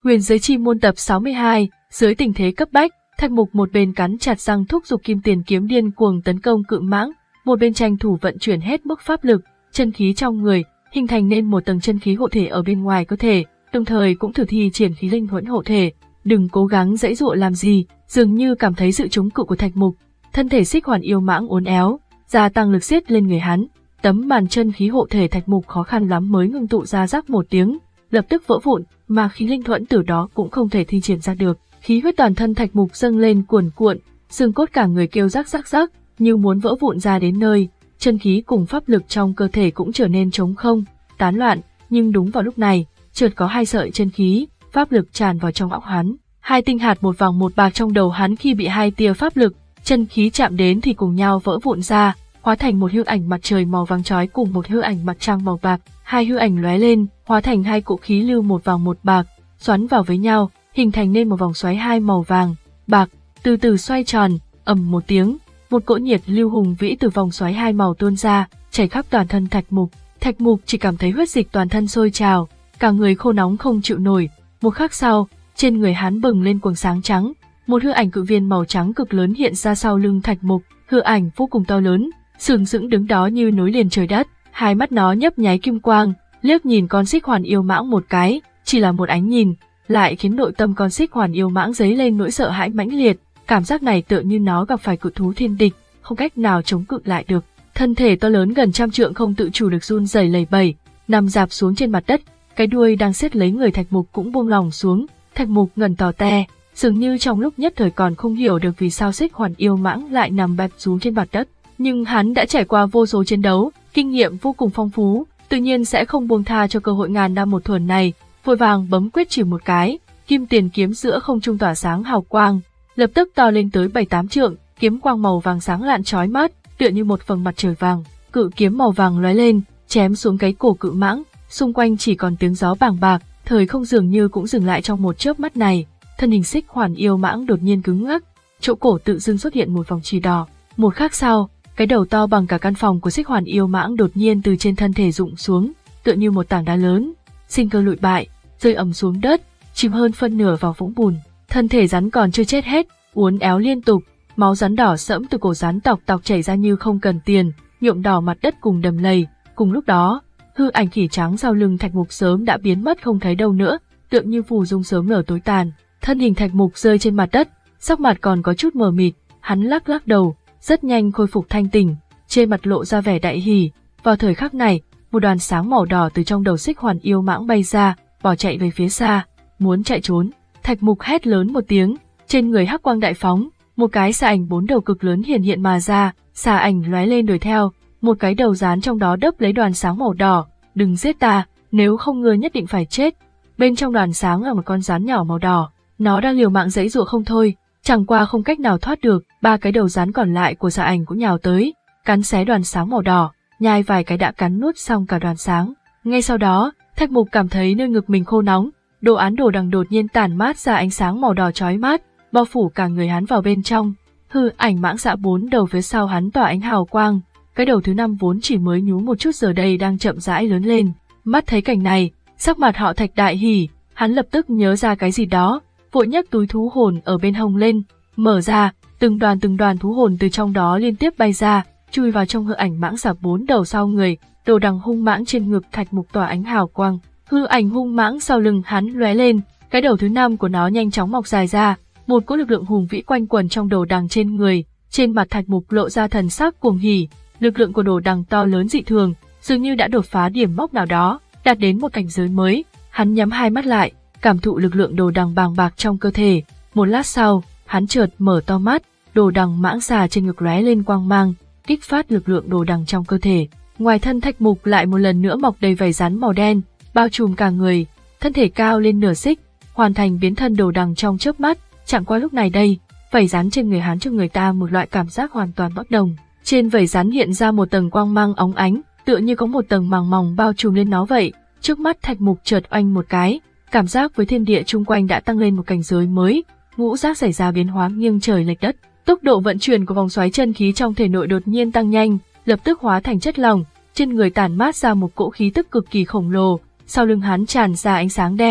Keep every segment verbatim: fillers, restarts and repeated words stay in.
Huyền giới chi môn tập sáu mươi hai, dưới tình thế cấp bách, Thạch Mục một bên cắn chặt răng thúc giục kim tiền kiếm điên cuồng tấn công cự mãng, một bên tranh thủ vận chuyển hết mức pháp lực, chân khí trong người, hình thành nên một tầng chân khí hộ thể ở bên ngoài cơ thể, đồng thời cũng thử thi triển khí linh huẫn hộ thể. Đừng cố gắng giãy giụa làm gì, dường như cảm thấy sự chống cự của Thạch Mục, thân thể xích hoàn yêu mãng uốn éo, gia tăng lực siết lên người hắn. Tấm màn chân khí hộ thể Thạch Mục khó khăn lắm mới ngưng tụ ra rắc một tiếng, lập tức vỡ vụn, mà khí linh thuẫn từ đó cũng không thể thi triển ra được. Khí huyết toàn thân Thạch Mục dâng lên cuồn cuộn, xương cốt cả người kêu rắc rắc rắc, như muốn vỡ vụn ra đến nơi. Chân khí cùng pháp lực trong cơ thể cũng trở nên trống không, tán loạn. Nhưng đúng vào lúc này, chợt có hai sợi chân khí, pháp lực tràn vào trong óc hắn. Hai tinh hạt một vàng một bạc trong đầu hắn khi bị hai tia pháp lực, chân khí chạm đến thì cùng nhau vỡ vụn ra, hóa thành một hư ảnh mặt trời màu vàng chói cùng một hư ảnh mặt trăng màu bạc. Hai hư ảnh lóe lên, hóa thành hai cỗ khí lưu một vàng một bạc, xoắn vào với nhau, hình thành nên một vòng xoáy hai màu vàng, bạc, từ từ xoay tròn, ầm một tiếng, một cỗ nhiệt lưu hùng vĩ từ vòng xoáy hai màu tuôn ra, chảy khắp toàn thân Thạch Mục. Thạch Mục chỉ cảm thấy huyết dịch toàn thân sôi trào, cả người khô nóng không chịu nổi. Một khắc sau, trên người hắn bừng lên quầng sáng trắng, một hư ảnh cự viên màu trắng cực lớn hiện ra sau lưng Thạch Mục, hư ảnh vô cùng to lớn, sừng sững đứng đó như nối liền trời đất, hai mắt nó nhấp nháy kim quang, liếc nhìn con xích hoàn yêu mãng một cái, chỉ là một ánh nhìn, lại khiến nội tâm con xích hoàn yêu mãng dấy lên nỗi sợ hãi mãnh liệt, cảm giác này tựa như nó gặp phải cự thú thiên địch, không cách nào chống cự lại được. Thân thể to lớn gần trăm trượng không tự chủ được run rẩy lẩy bẩy, nằm rạp xuống trên mặt đất, cái đuôi đang siết lấy người Thạch Mục cũng buông lỏng xuống. Thạch Mục ngẩn tò te, dường như trong lúc nhất thời còn không hiểu được vì sao xích hoàn yêu mãng lại nằm bẹp xuống trên mặt đất, nhưng hắn đã trải qua vô số chiến đấu, kinh nghiệm vô cùng phong phú, tự nhiên sẽ không buông tha cho cơ hội ngàn năm một thuở này. Vội vàng bấm quyết chỉ một cái, kim tiền kiếm giữa không trung tỏa sáng hào quang, lập tức to lên tới bảy tám trượng, kiếm quang màu vàng sáng lạn chói mắt, tựa như một vầng mặt trời vàng. Cự kiếm màu vàng lóe lên, chém xuống cái cổ cự mãng, xung quanh chỉ còn tiếng gió bàng bạc, thời không dường như cũng dừng lại trong một chớp mắt này. Thân hình xích hoàn yêu mãng đột nhiên cứng ngắc, chỗ cổ tự dưng xuất hiện một vòng chì đỏ. Một khắc sau, cái đầu to bằng cả căn phòng của xích hoàn yêu mãng đột nhiên từ trên thân thể rụng xuống, tựa như một tảng đá lớn, sinh cơ lụi bại, rơi ầm xuống đất, chìm hơn phân nửa vào vũng bùn. Thân thể rắn còn chưa chết hết, uốn éo liên tục, máu rắn đỏ sẫm từ cổ rắn tọc tọc chảy ra như không cần tiền, nhuộm đỏ mặt đất cùng đầm lầy. Cùng lúc đó, hư ảnh khỉ trắng sau lưng Thạch Mục sớm đã biến mất không thấy đâu nữa, tựa như phù dung sớm nở tối tàn. Thân hình Thạch Mục rơi trên mặt đất, sắc mặt còn có chút mờ mịt, hắn lắc lắc đầu, rất nhanh khôi phục thanh tỉnh, trên mặt lộ ra vẻ đại hỉ. Vào thời khắc này, một đoàn sáng màu đỏ từ trong đầu xích hoàn yêu mãng bay ra, bỏ chạy về phía xa, muốn chạy trốn. Thạch Mục hét lớn một tiếng, trên người hắc quang đại phóng, một cái xà ảnh bốn đầu cực lớn hiện hiện mà ra, xà ảnh lóe lên đuổi theo, một cái đầu rán trong đó đớp lấy đoàn sáng màu đỏ, đừng giết ta, nếu không ngươi nhất định phải chết. Bên trong đoàn sáng là một con rắn nhỏ màu đỏ, nó đang liều mạng giãy giụa không thôi, chẳng qua không cách nào thoát được. Ba cái đầu rắn còn lại của xà ảnh cũng nhào tới, cắn xé đoàn sáng màu đỏ, nhai vài cái đã cắn nuốt xong cả đoàn sáng. Ngay sau đó, Thạch Mục cảm thấy nơi ngực mình khô nóng, đồ án đồ đằng đột nhiên tản mát ra ánh sáng màu đỏ chói mắt, bao phủ cả người hắn vào bên trong. Hư ảnh mãng xạ bốn đầu phía sau hắn tỏa ánh hào quang, cái đầu thứ năm vốn chỉ mới nhú một chút giờ đây đang chậm rãi lớn lên. Mắt thấy cảnh này, sắc mặt họ Thạch đại hỉ, hắn lập tức nhớ ra cái gì đó, vội nhấc túi thú hồn ở bên hông lên, mở ra, từng đoàn từng đoàn thú hồn từ trong đó liên tiếp bay ra, chui vào trong hư ảnh mãng xà bốn đầu sau người. Đồ đằng hung mãng trên ngực Thạch Mục tỏa ánh hào quang, hư ảnh hung mãng sau lưng hắn lóe lên, cái đầu thứ năm của nó nhanh chóng mọc dài ra, một cỗ lực lượng hùng vĩ quanh quẩn trong đồ đằng trên người. Trên mặt Thạch Mục lộ ra thần sắc cuồng hỉ, lực lượng của đồ đằng to lớn dị thường, dường như đã đột phá điểm mốc nào đó, đạt đến một cảnh giới mới. Hắn nhắm hai mắt lại, cảm thụ lực lượng đồ đằng bàng bạc trong cơ thể. Một lát sau, hắn chợt mở to mắt, đồ đằng mãng xà trên ngực lóe lên quang mang, kích phát lực lượng đồ đằng trong cơ thể. Ngoài thân Thạch Mục lại một lần nữa mọc đầy vảy rắn màu đen, bao trùm cả người, thân thể cao lên nửa xích, hoàn thành biến thân đồ đằng trong chớp mắt. Chẳng qua lúc này đây, vảy rắn trên người hắn cho người ta một loại cảm giác hoàn toàn bất đồng. Trên vảy rắn hiện ra một tầng quang mang óng ánh, tựa như có một tầng màng mỏng bao trùm lên nó vậy. Trước mắt Thạch Mục chợt oanh một cái, cảm giác với thiên địa chung quanh đã tăng lên một cảnh giới mới, ngũ giác xảy ra biến hóa nghiêng trời lệch đất. Tốc độ vận chuyển của vòng xoáy chân khí trong thể nội đột nhiên tăng nhanh, lập tức hóa thành chất lỏng, trên người tản mát ra một cỗ khí tức cực kỳ khổng lồ, sau lưng hắn tràn ra ánh sáng đen,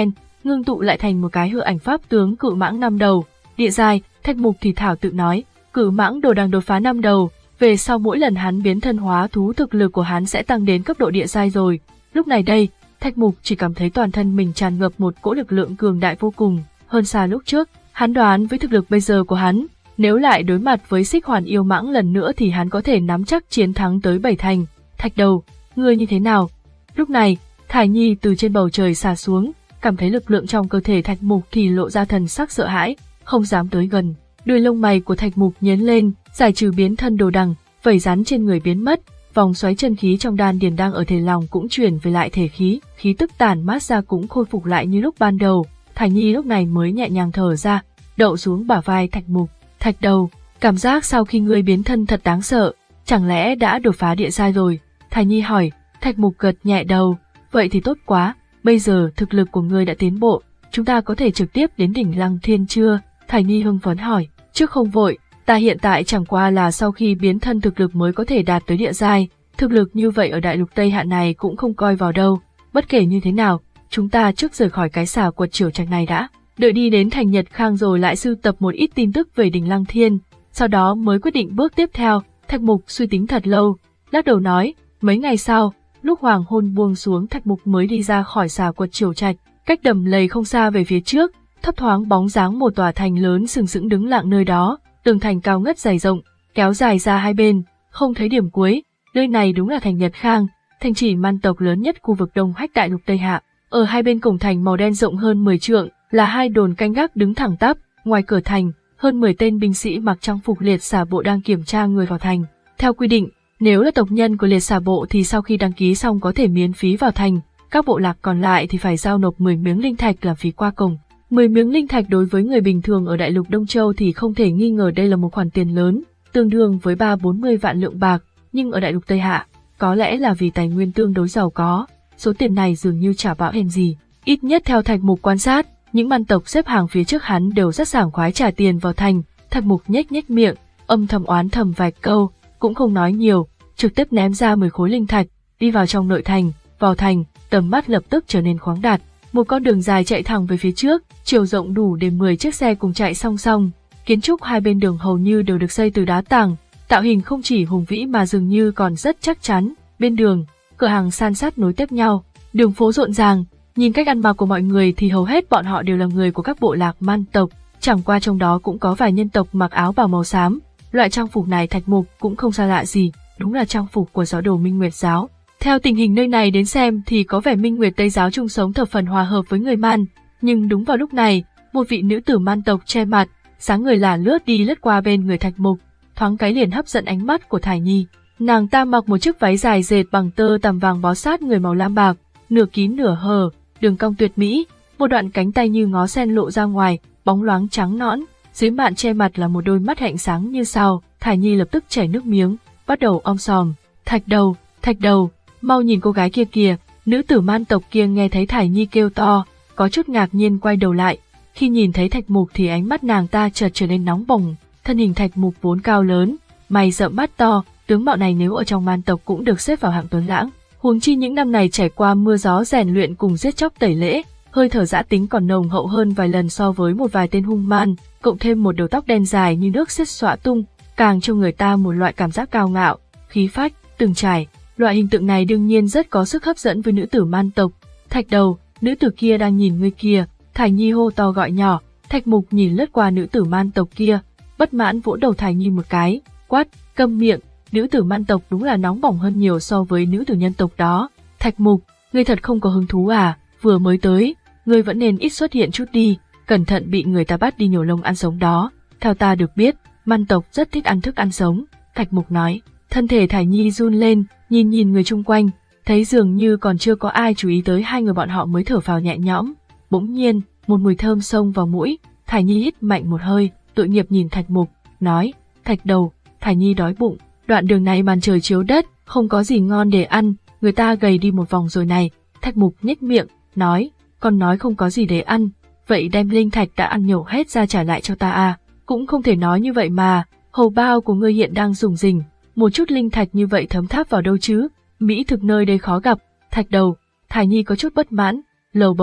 ngưng tụ lại thành một cái hư ảnh pháp tướng cự mãng năm đầu. Địa giai, Thạch Mục thì thảo tự nói, cự mãng đồ đang đột phá năm đầu, về sau mỗi lần hắn biến thân hóa thú thực lực của hắn sẽ tăng đến cấp độ địa giai rồi. Lúc này đây, Thạch Mục chỉ cảm thấy toàn thân mình tràn ngập một cỗ lực lượng cường đại vô cùng, hơn xa lúc trước. Hắn đoán với thực lực bây giờ của hắn, nếu lại đối mặt với Xích Hoàn yêu mãng lần nữa thì hắn có thể nắm chắc chiến thắng tới bảy thành. Thạch Đầu, ngươi như thế nào? Lúc này, Thải Nhi từ trên bầu trời xả xuống, cảm thấy lực lượng trong cơ thể Thạch Mục thì lộ ra thần sắc sợ hãi, không dám tới gần. Đuôi lông mày của Thạch Mục nhướng lên, giải trừ biến thân đồ đằng, vảy rắn trên người biến mất, vòng xoáy chân khí trong đan điền đang ở thể lòng cũng chuyển về lại thể khí, khí tức tản mát ra cũng khôi phục lại như lúc ban đầu. Thải Nhi lúc này mới nhẹ nhàng thở ra, đậu xuống bả vai Thạch Mục. Thạch Đầu, cảm giác sau khi ngươi biến thân thật đáng sợ, chẳng lẽ đã đột phá địa giai rồi? Thải Nhi hỏi. Thạch Mục gật nhẹ đầu, vậy thì tốt quá, bây giờ thực lực của ngươi đã tiến bộ, chúng ta có thể trực tiếp đến đỉnh Lăng Thiên chưa? Thải Nhi hưng phấn hỏi. Trước không vội, ta hiện tại chẳng qua là sau khi biến thân thực lực mới có thể đạt tới địa giai, thực lực như vậy ở đại lục Tây Hạ này cũng không coi vào đâu. Bất kể như thế nào, chúng ta trước rời khỏi cái xà quật Triều Trạch này đã, đợi đi đến thành Nhật Khang rồi lại sưu tập một ít tin tức về đỉnh Lăng Thiên, sau đó mới quyết định bước tiếp theo. Thạch Mục suy tính thật lâu, lắc đầu nói. Mấy ngày sau, lúc hoàng hôn buông xuống, Thạch Mục mới đi ra khỏi xà quật Triều Trạch, cách đầm lầy không xa về phía trước, thấp thoáng bóng dáng một tòa thành lớn sừng sững đứng lặng nơi đó, tường thành cao ngất dày rộng, kéo dài ra hai bên, không thấy điểm cuối. Nơi này đúng là thành Nhật Khang, thành trì man tộc lớn nhất khu vực Đông Hách đại lục Tây Hạ. Ở hai bên cổng thành màu đen rộng hơn mười trượng là hai đồn canh gác đứng thẳng tắp, ngoài cửa thành, hơn mười tên binh sĩ mặc trang phục liệt xà bộ đang kiểm tra người vào thành. Theo quy định, nếu là tộc nhân của liệt xà bộ thì sau khi đăng ký xong có thể miễn phí vào thành, các bộ lạc còn lại thì phải giao nộp mười miếng linh thạch làm phí qua cổng. mười miếng linh thạch đối với người bình thường ở đại lục Đông Châu thì không thể nghi ngờ đây là một khoản tiền lớn, tương đương với ba bốn mươi vạn lượng bạc, nhưng ở đại lục Tây Hạ, có lẽ là vì tài nguyên tương đối giàu có, số tiền này dường như chả bão hèn gì. Ít nhất theo Thạch Mục quan sát, những man tộc xếp hàng phía trước hắn đều rất sảng khoái trả tiền vào thành. Thạch Mục nhếch nhếch miệng, âm thầm oán thầm vài câu, cũng không nói nhiều, trực tiếp ném ra mười khối linh thạch, đi vào trong nội thành. Vào thành, tầm mắt lập tức trở nên khoáng đạt. Một con đường dài chạy thẳng về phía trước, chiều rộng đủ để mười chiếc xe cùng chạy song song. Kiến trúc hai bên đường hầu như đều được xây từ đá tảng, tạo hình không chỉ hùng vĩ mà dường như còn rất chắc chắn. Bên đường, cửa hàng san sát nối tiếp nhau, đường phố rộn ràng. Nhìn cách ăn mặc của mọi người thì hầu hết bọn họ đều là người của các bộ lạc man tộc, chẳng qua trong đó cũng có vài nhân tộc mặc áo bào màu xám. Loại trang phục này Thạch Mục cũng không xa lạ gì, đúng là trang phục của giáo đồ Minh Nguyệt giáo. Theo tình hình nơi này đến xem thì có vẻ Minh Nguyệt Tây giáo chung sống thập phần hòa hợp với người man, nhưng đúng vào lúc này, một vị nữ tử man tộc che mặt, sáng người là lướt đi lướt qua bên người Thạch Mục, thoáng cái liền hấp dẫn ánh mắt của Thải Nhi. Nàng ta mặc một chiếc váy dài dệt bằng tơ tằm vàng bó sát người màu lam bạc, nửa kín nửa hở, đường cong tuyệt mỹ, một đoạn cánh tay như ngó sen lộ ra ngoài, bóng loáng trắng nõn, dưới mạn che mặt là một đôi mắt hạnh sáng như sao. Thải Nhi lập tức chảy nước miếng, bắt đầu om sòm. Thạch Đầu, Thạch Đầu, mau nhìn cô gái kia kìa. Nữ tử man tộc kia nghe thấy Thải Nhi kêu to, có chút ngạc nhiên quay đầu lại. Khi nhìn thấy Thạch Mục thì ánh mắt nàng ta chợt trở nên nóng bỏng. Thân hình Thạch Mục vốn cao lớn, mày rậm mắt to, tướng mạo này nếu ở trong man tộc cũng được xếp vào hạng tuấn lãng. Huống chi những năm này trải qua mưa gió rèn luyện cùng giết chóc tẩy lễ, hơi thở dã tính còn nồng hậu hơn vài lần so với một vài tên hung man, cộng thêm một đầu tóc đen dài như nước xiết xõa tung, càng cho người ta một loại cảm giác cao ngạo, khí phách, từng trải. Loại hình tượng này đương nhiên rất có sức hấp dẫn với nữ tử man tộc. Thạch Đầu, nữ tử kia đang nhìn ngươi kia. Thải Nhi hô to gọi nhỏ. Thạch Mục nhìn lướt qua nữ tử man tộc kia, bất mãn vỗ đầu Thải Nhi một cái, quát, câm miệng. Nữ tử man tộc đúng là nóng bỏng hơn nhiều so với nữ tử nhân tộc đó. Thạch Mục, ngươi thật không có hứng thú à? Vừa mới tới, ngươi vẫn nên ít xuất hiện chút đi, cẩn thận bị người ta bắt đi nhổ lông ăn sống đó. Theo ta được biết, man tộc rất thích ăn thức ăn sống. Thạch Mục nói. Thân thể Thải Nhi run lên, nhìn nhìn người chung quanh, thấy dường như còn chưa có ai chú ý tới hai người bọn họ mới thở phào nhẹ nhõm. Bỗng nhiên, một mùi thơm xông vào mũi, Thải Nhi hít mạnh một hơi, tội nghiệp nhìn Thạch Mục, nói, Thạch Đầu, Thải Nhi đói bụng, đoạn đường này màn trời chiếu đất, không có gì ngon để ăn, người ta gầy đi một vòng rồi này. Thạch Mục nhếch miệng, nói, con nói không có gì để ăn, vậy đem linh thạch đã ăn nhổ hết ra trả lại cho ta à? Cũng không thể nói như vậy mà, hầu bao của ngươi hiện đang rủng rỉnh, một chút linh thạch như vậy thấm tháp vào đâu chứ? Mỹ thực nơi đây khó gặp. Thạch Đầu, Thải Nhi có chút bất mãn, lầu bầu,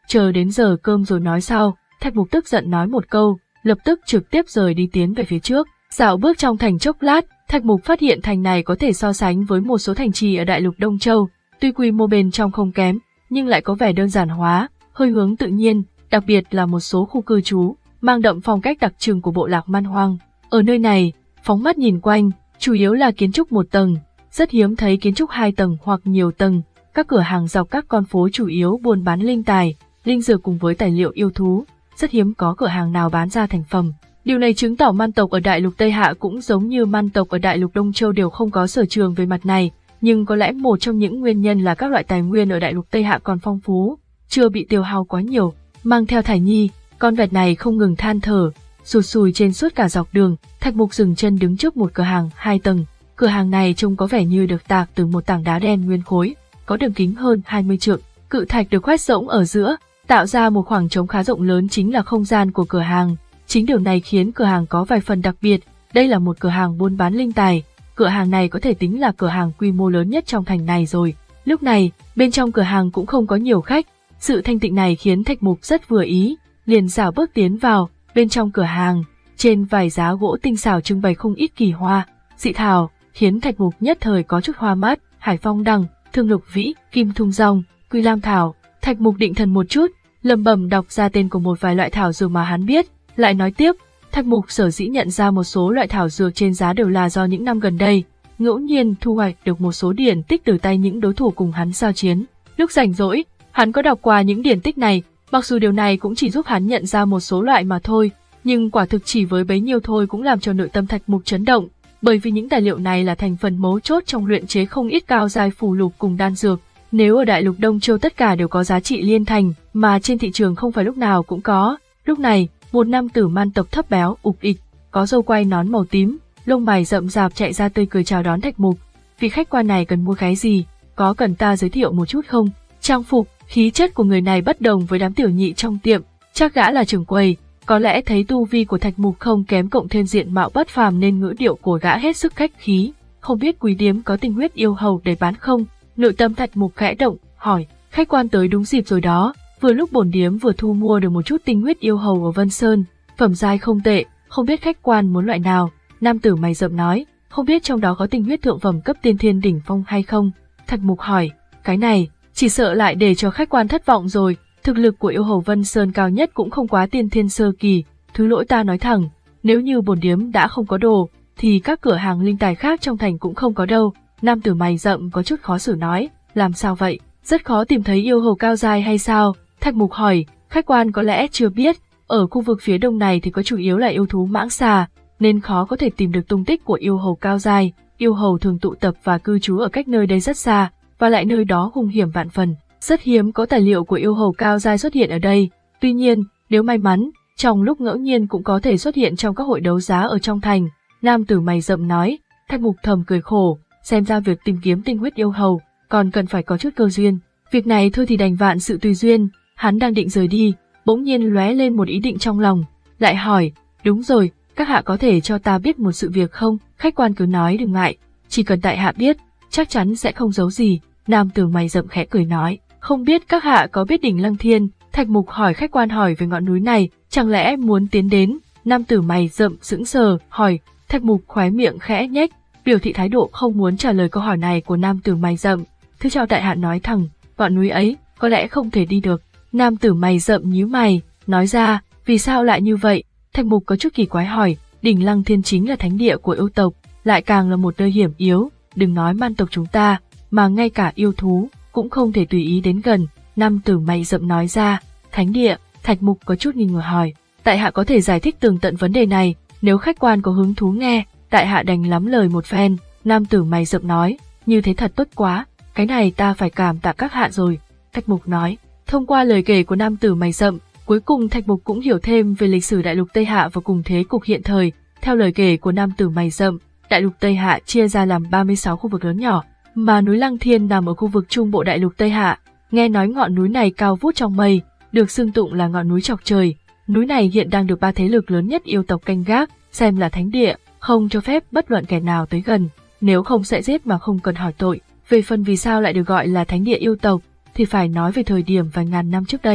chờ đến giờ cơm rồi nói sau. Thạch Mục tức giận nói một câu, lập tức trực tiếp rời đi tiến về phía trước. Dạo bước trong thành chốc lát, Thạch Mục phát hiện thành này có thể so sánh với một số thành trì ở đại lục Đông Châu, tuy quy mô bên trong không kém, nhưng lại có vẻ đơn giản hóa, hơi hướng tự nhiên, đặc biệt là một số khu cư trú, mang đậm phong cách đặc trưng của bộ lạc man hoang. Ở nơi này, phóng mắt nhìn quanh, chủ yếu là kiến trúc một tầng, rất hiếm thấy kiến trúc hai tầng hoặc nhiều tầng. Các cửa hàng dọc các con phố chủ yếu buôn bán linh tài, linh dược cùng với tài liệu yêu thú, rất hiếm có cửa hàng nào bán ra thành phẩm. Điều này chứng tỏ man tộc ở đại lục Tây Hạ cũng giống như man tộc ở đại lục Đông Châu đều không có sở trường về mặt này, nhưng có lẽ một trong những nguyên nhân là các loại tài nguyên ở đại lục Tây Hạ còn phong phú, chưa bị tiêu hao quá nhiều. Mang theo Thải Nhi, con vẹt này không ngừng than thở, sụt sùi trên suốt cả dọc đường. Thạch Mục dừng chân đứng trước một cửa hàng hai tầng. Cửa hàng này trông có vẻ như được tạc từ một tảng đá đen nguyên khối, có đường kính hơn hai mươi trượng, cự thạch được khoét rỗng ở giữa, tạo ra một khoảng trống khá rộng lớn chính là không gian của cửa hàng. Chính điều này khiến cửa hàng có vài phần đặc biệt, đây là một cửa hàng buôn bán linh tài, cửa hàng này có thể tính là cửa hàng quy mô lớn nhất trong thành này rồi. Lúc này, bên trong cửa hàng cũng không có nhiều khách, sự thanh tịnh này khiến Thạch Mục rất vừa ý, liền dạo bước tiến vào. Bên trong cửa hàng, trên vài giá gỗ tinh xảo trưng bày không ít kỳ hoa, dị thảo, khiến Thạch Mục nhất thời có chút hoa mắt. Hải phong đằng, thương lục vĩ, kim thung rong, quy lam thảo. Thạch Mục định thần một chút, lẩm bẩm đọc ra tên của một vài loại thảo dược mà hắn biết, lại nói tiếp. Thạch Mục sở dĩ nhận ra một số loại thảo dược trên giá đều là do những năm gần đây ngẫu nhiên thu hoạch được một số điển tích từ tay những đối thủ cùng hắn giao chiến. Lúc rảnh rỗi, hắn có đọc qua những điển tích này, mặc dù điều này cũng chỉ giúp hắn nhận ra một số loại mà thôi, nhưng quả thực chỉ với bấy nhiêu thôi cũng làm cho nội tâm Thạch Mục chấn động, bởi vì những tài liệu này là thành phần mấu chốt trong luyện chế không ít cao giai phù lục cùng đan dược. Nếu ở đại lục Đông Châu tất cả đều có giá trị liên thành, mà trên thị trường không phải lúc nào cũng có. Lúc này, một nam tử man tộc thấp béo, ục ịch, có râu quai nón màu tím, lông mày rậm rạp chạy ra tươi cười chào đón Thạch Mục. Vị khách quan này cần mua cái gì, có cần ta giới thiệu một chút không? Trang phục, khí chất của người này bất đồng với đám tiểu nhị trong tiệm, chắc gã là trưởng quầy, có lẽ thấy tu vi của Thạch Mục không kém cộng thêm diện mạo bất phàm nên ngữ điệu của gã hết sức khách khí. Không biết quý điếm có tinh huyết yêu hầu để bán không? Nội tâm Thạch Mục khẽ động, hỏi. Khách quan tới đúng dịp rồi đó, vừa lúc bổn điếm vừa thu mua được một chút tinh huyết yêu hầu ở Vân Sơn, phẩm giai không tệ, không biết khách quan muốn loại nào? Nam tử mày rậm nói, không biết trong đó có tinh huyết thượng phẩm cấp tiên thiên đỉnh phong hay không? Thạch Mục hỏi, cái này, chỉ sợ lại để cho khách quan thất vọng rồi, thực lực của yêu hầu Vân Sơn cao nhất cũng không quá tiên thiên sơ kỳ, thứ lỗi ta nói thẳng, nếu như bổn điếm đã không có đồ, thì các cửa hàng linh tài khác trong thành cũng không có đâu. Nam tử mày rậm có chút khó xử nói, làm sao vậy, rất khó tìm thấy yêu hầu cao giai hay sao? Thạch Mục hỏi, khách quan có lẽ chưa biết, ở khu vực phía đông này thì có chủ yếu là yêu thú mãng xà, nên khó có thể tìm được tung tích của yêu hầu cao giai. Yêu hầu thường tụ tập và cư trú ở cách nơi đây rất xa, và lại nơi đó hung hiểm vạn phần, rất hiếm có tài liệu của yêu hầu cao giai xuất hiện ở đây. Tuy nhiên, nếu may mắn, trong lúc ngẫu nhiên cũng có thể xuất hiện trong các hội đấu giá ở trong thành. Nam tử mày rậm nói. Thạch Mục thầm cười khổ, xem ra việc tìm kiếm tinh huyết yêu hầu còn cần phải có chút cơ duyên. Việc này thôi thì đành vạn sự tùy duyên. Hắn đang định rời đi, bỗng nhiên lóe lên một ý định trong lòng, lại hỏi, đúng rồi, các hạ có thể cho ta biết một sự việc không? Khách quan cứ nói đừng ngại, chỉ cần tại hạ biết, chắc chắn sẽ không giấu gì. Nam tử mày rậm khẽ cười nói, không biết các hạ có biết đỉnh Lăng Thiên? Thạch Mục hỏi khách quan hỏi về ngọn núi này, chẳng lẽ muốn tiến đến? Nam tử mày rậm sững sờ, hỏi. Thạch Mục khóe miệng khẽ nhếch, biểu thị thái độ không muốn trả lời câu hỏi này của nam tử mày rậm. Thứ cho tại hạ nói thẳng, ngọn núi ấy có lẽ không thể đi được. Nam tử mày rậm nhíu mày, nói ra, vì sao lại như vậy? Thạch Mục có chút kỳ quái hỏi, đỉnh Lăng Thiên chính là thánh địa của yêu tộc, lại càng là một nơi hiểm yếu, đừng nói man tộc chúng ta, mà ngay cả yêu thú cũng không thể tùy ý đến gần. Nam tử mày rậm nói ra, thánh địa. Thạch Mục có chút nghi ngờ hỏi, tại hạ có thể giải thích tường tận vấn đề này, nếu khách quan có hứng thú nghe, tại hạ đành lắm lời một phen. Nam tử mày rậm nói, như thế thật tốt quá, cái này ta phải cảm tạ các hạ rồi. Thạch Mục nói. Thông qua lời kể của nam tử mày rậm, cuối cùng Thạch Mục cũng hiểu thêm về lịch sử đại lục Tây Hạ và cùng thế cục hiện thời. Theo lời kể của nam tử mày rậm, đại lục Tây Hạ chia ra làm ba mươi sáu khu vực lớn nhỏ, mà núi Lăng Thiên nằm ở khu vực trung bộ đại lục Tây Hạ. Nghe nói ngọn núi này cao vút trong mây, được xưng tụng là ngọn núi chọc trời. Núi này hiện đang được ba thế lực lớn nhất yêu tộc canh gác, xem là thánh địa, không cho phép bất luận kẻ nào tới gần, nếu không sẽ giết mà không cần hỏi tội. Về phần vì sao lại được gọi là thánh địa yêu tộc, thì phải nói về thời điểm vài ngàn năm trước đây.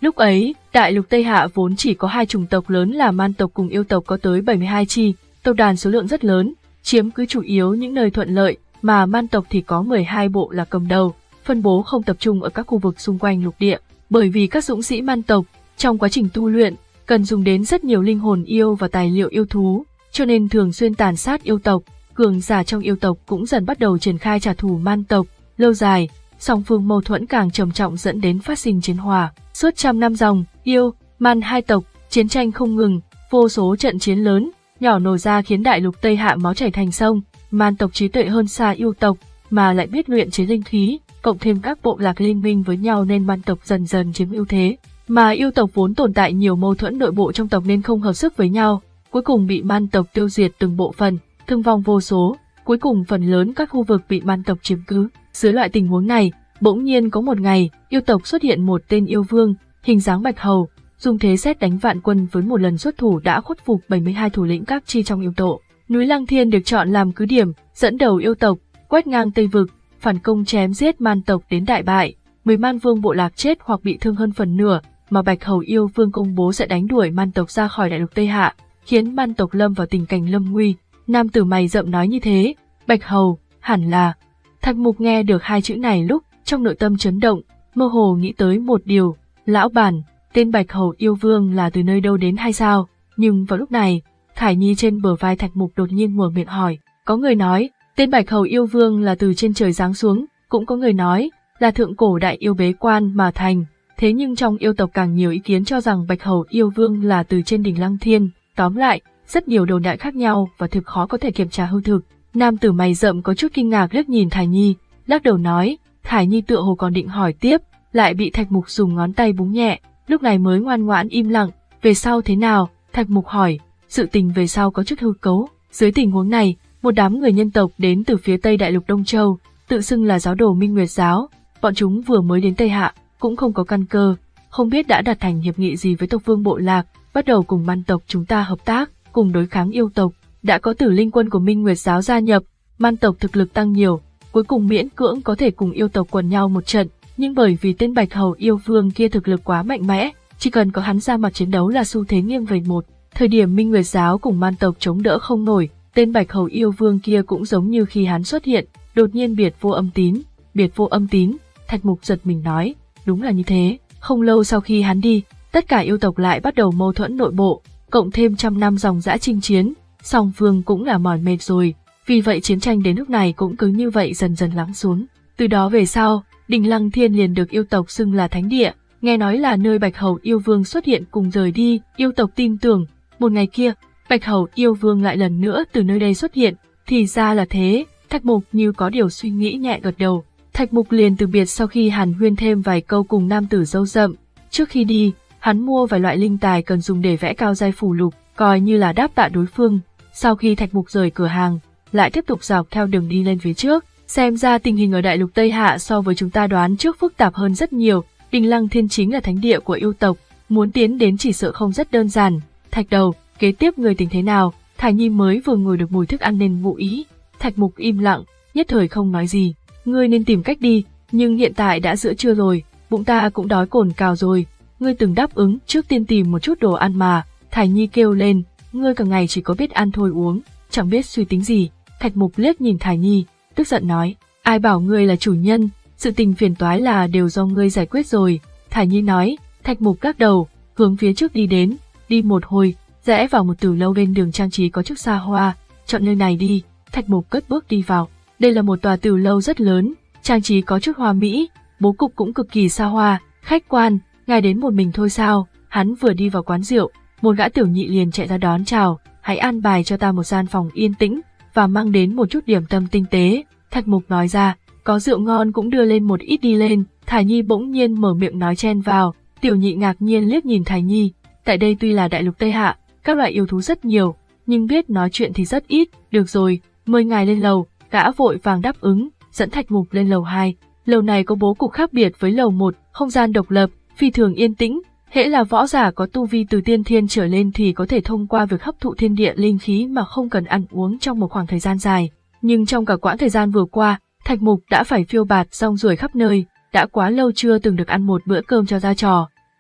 Lúc ấy, đại lục Tây Hạ vốn chỉ có hai chủng tộc lớn là man tộc cùng yêu tộc có tới bảy mươi hai chi, tộc đàn số lượng rất lớn, chiếm cứ chủ yếu những nơi thuận lợi, mà man tộc thì có mười hai bộ là cầm đầu, phân bố không tập trung ở các khu vực xung quanh lục địa, bởi vì các dũng sĩ man tộc trong quá trình tu luyện cần dùng đến rất nhiều linh hồn yêu và tài liệu yêu thú, cho nên thường xuyên tàn sát yêu tộc. Cường giả trong yêu tộc cũng dần bắt đầu triển khai trả thù man tộc, lâu dài, song phương mâu thuẫn càng trầm trọng dẫn đến phát sinh chiến hỏa. Suốt trăm năm dòng, yêu, man hai tộc, chiến tranh không ngừng, vô số trận chiến lớn, nhỏ nổ ra khiến đại lục Tây Hạ máu chảy thành sông. Man tộc trí tuệ hơn xa yêu tộc, mà lại biết luyện chế linh khí, cộng thêm các bộ lạc liên minh với nhau nên man tộc dần dần chiếm ưu thế. Mà yêu tộc vốn tồn tại nhiều mâu thuẫn nội bộ trong tộc nên không hợp sức với nhau, cuối cùng bị man tộc tiêu diệt từng bộ phận, thương vong vô số, cuối cùng phần lớn các khu vực bị man tộc chiếm cứ. Dưới loại tình huống này, bỗng nhiên có một ngày, yêu tộc xuất hiện một tên yêu vương, hình dáng bạch hầu, dùng thế xét đánh vạn quân với một lần xuất thủ đã khuất phục bảy mươi hai thủ lĩnh các chi trong yêu tộc. Núi Lăng Thiên được chọn làm cứ điểm, dẫn đầu yêu tộc, quét ngang Tây Vực, phản công chém giết man tộc đến đại bại, mười man vương bộ lạc chết hoặc bị thương hơn phần nửa, mà bạch hầu yêu vương công bố sẽ đánh đuổi man tộc ra khỏi đại lục Tây Hạ, khiến man tộc lâm vào tình cảnh lâm nguy. Nam tử mày rậm nói như thế, bạch hầu, hẳn là. Thạch Mục nghe được hai chữ này lúc trong nội tâm chấn động, mơ hồ nghĩ tới một điều, lão bản, tên bạch hầu yêu vương là từ nơi đâu đến hay sao? Nhưng vào lúc này, Thải Nhi trên bờ vai Thạch Mục đột nhiên mở miệng hỏi, có người nói, tên bạch hầu yêu vương là từ trên trời giáng xuống, cũng có người nói là thượng cổ đại yêu bế quan mà thành, thế nhưng trong yêu tộc càng nhiều ý kiến cho rằng bạch hầu yêu vương là từ trên đỉnh Lăng Thiên, tóm lại, rất nhiều đồn đại khác nhau và thực khó có thể kiểm tra hư thực. Nam tử mày rậm có chút kinh ngạc liếc nhìn Thải Nhi, lắc đầu nói, Thải Nhi tựa hồ còn định hỏi tiếp, lại bị Thạch Mục dùng ngón tay búng nhẹ, lúc này mới ngoan ngoãn im lặng. Về sau thế nào? Thạch Mục hỏi. Sự tình về sau có chút hư cấu. Dưới tình huống này, một đám người nhân tộc đến từ phía Tây Đại Lục Đông Châu, tự xưng là giáo đồ Minh Nguyệt giáo, bọn chúng vừa mới đến Tây Hạ, cũng không có căn cơ, không biết đã đạt thành hiệp nghị gì với tộc vương bộ lạc, bắt đầu cùng man tộc chúng ta hợp tác, cùng đối kháng yêu tộc. Đã có Tử Linh quân của Minh Nguyệt giáo gia nhập, man tộc thực lực tăng nhiều, cuối cùng miễn cưỡng có thể cùng yêu tộc quần nhau một trận, nhưng bởi vì tên bạch hầu yêu vương kia thực lực quá mạnh mẽ, chỉ cần có hắn ra mặt chiến đấu là xu thế nghiêng về một. Thời điểm Minh Nguyệt giáo cùng man tộc chống đỡ không nổi, tên bạch hầu yêu vương kia cũng giống như khi hắn xuất hiện, đột nhiên biệt vô âm tín. Biệt vô âm tín, Thạch Mục giật mình nói, đúng là như thế. Không lâu sau khi hắn đi, tất cả yêu tộc lại bắt đầu mâu thuẫn nội bộ, cộng thêm trăm năm dòng dã chinh chiến, song phương cũng là mỏi mệt rồi, vì vậy chiến tranh đến lúc này cũng cứ như vậy dần dần lắng xuống. Từ đó về sau, đỉnh Lăng Thiên liền được yêu tộc xưng là thánh địa, nghe nói là nơi bạch hầu yêu vương xuất hiện cùng rời đi, yêu tộc tin tưởng. Một ngày kia, bạch hầu yêu vương lại lần nữa từ nơi đây xuất hiện, thì ra là thế. Thạch Mục như có điều suy nghĩ nhẹ gật đầu. Thạch Mục liền từ biệt sau khi hàn huyên thêm vài câu cùng nam tử râu rậm. Trước khi đi, hắn mua vài loại linh tài cần dùng để vẽ cao giai phù lục, coi như là đáp tạ đối phương. Sau khi Thạch Mục rời cửa hàng, lại tiếp tục dọc theo đường đi lên phía trước. Xem ra tình hình ở đại lục Tây Hạ so với chúng ta đoán trước phức tạp hơn rất nhiều. Đỉnh Lăng Thiên chính là thánh địa của yêu tộc, muốn tiến đến chỉ sợ không rất đơn giản. Thạch đầu, kế tiếp người tính thế nào? Thải Nhi mới vừa ngửi được mùi thức ăn nên ngụ ý. Thạch Mục im lặng, nhất thời không nói gì. Ngươi nên tìm cách đi, nhưng hiện tại đã giữa trưa rồi, bụng ta cũng đói cồn cào rồi. Ngươi từng đáp ứng trước tiên tìm một chút đồ ăn mà. Thải Nhi kêu lên, ngươi cả ngày chỉ có biết ăn thôi uống, chẳng biết suy tính gì. Thạch Mục liếc nhìn Thải Nhi, tức giận nói, ai bảo ngươi là chủ nhân, sự tình phiền toái là đều do ngươi giải quyết rồi. Thải Nhi nói. Thạch Mục gác đầu, hướng phía trước đi đến, đi một hồi, rẽ vào một từ lâu bên đường trang trí có chút xa hoa, chọn nơi này đi. Thạch Mục cất bước đi vào. Đây là một tòa từ lâu rất lớn, trang trí có chút hoa mỹ, bố cục cũng cực kỳ xa hoa. Khách quan, ngài đến một mình thôi sao? Hắn vừa đi vào quán rượu, một gã tiểu nhị liền chạy ra đón chào, hãy an bài cho ta một gian phòng yên tĩnh và mang đến một chút điểm tâm tinh tế. Thạch Mục nói ra, có rượu ngon cũng đưa lên một ít đi lên. Thải Nhi bỗng nhiên mở miệng nói chen vào. Tiểu nhị ngạc nhiên liếc nhìn Thải Nhi, tại đây tuy là đại lục Tây Hạ, các loại yêu thú rất nhiều, nhưng biết nói chuyện thì rất ít. Được rồi, mời ngài lên lầu. Gã vội vàng đáp ứng, dẫn Thạch Mục lên lầu hai. Lầu này có bố cục khác biệt với lầu một, không gian độc lập, phi thường yên tĩnh. Hễ là võ giả có tu vi từ tiên thiên trở lên thì có thể thông qua việc hấp thụ thiên địa linh khí mà không cần ăn uống trong một khoảng thời gian dài. Nhưng trong cả quãng thời gian vừa qua, Thạch Mục đã phải phiêu bạt rong ruổi khắp nơi, đã quá lâu chưa từng được ăn một bữa cơm cho ra trò.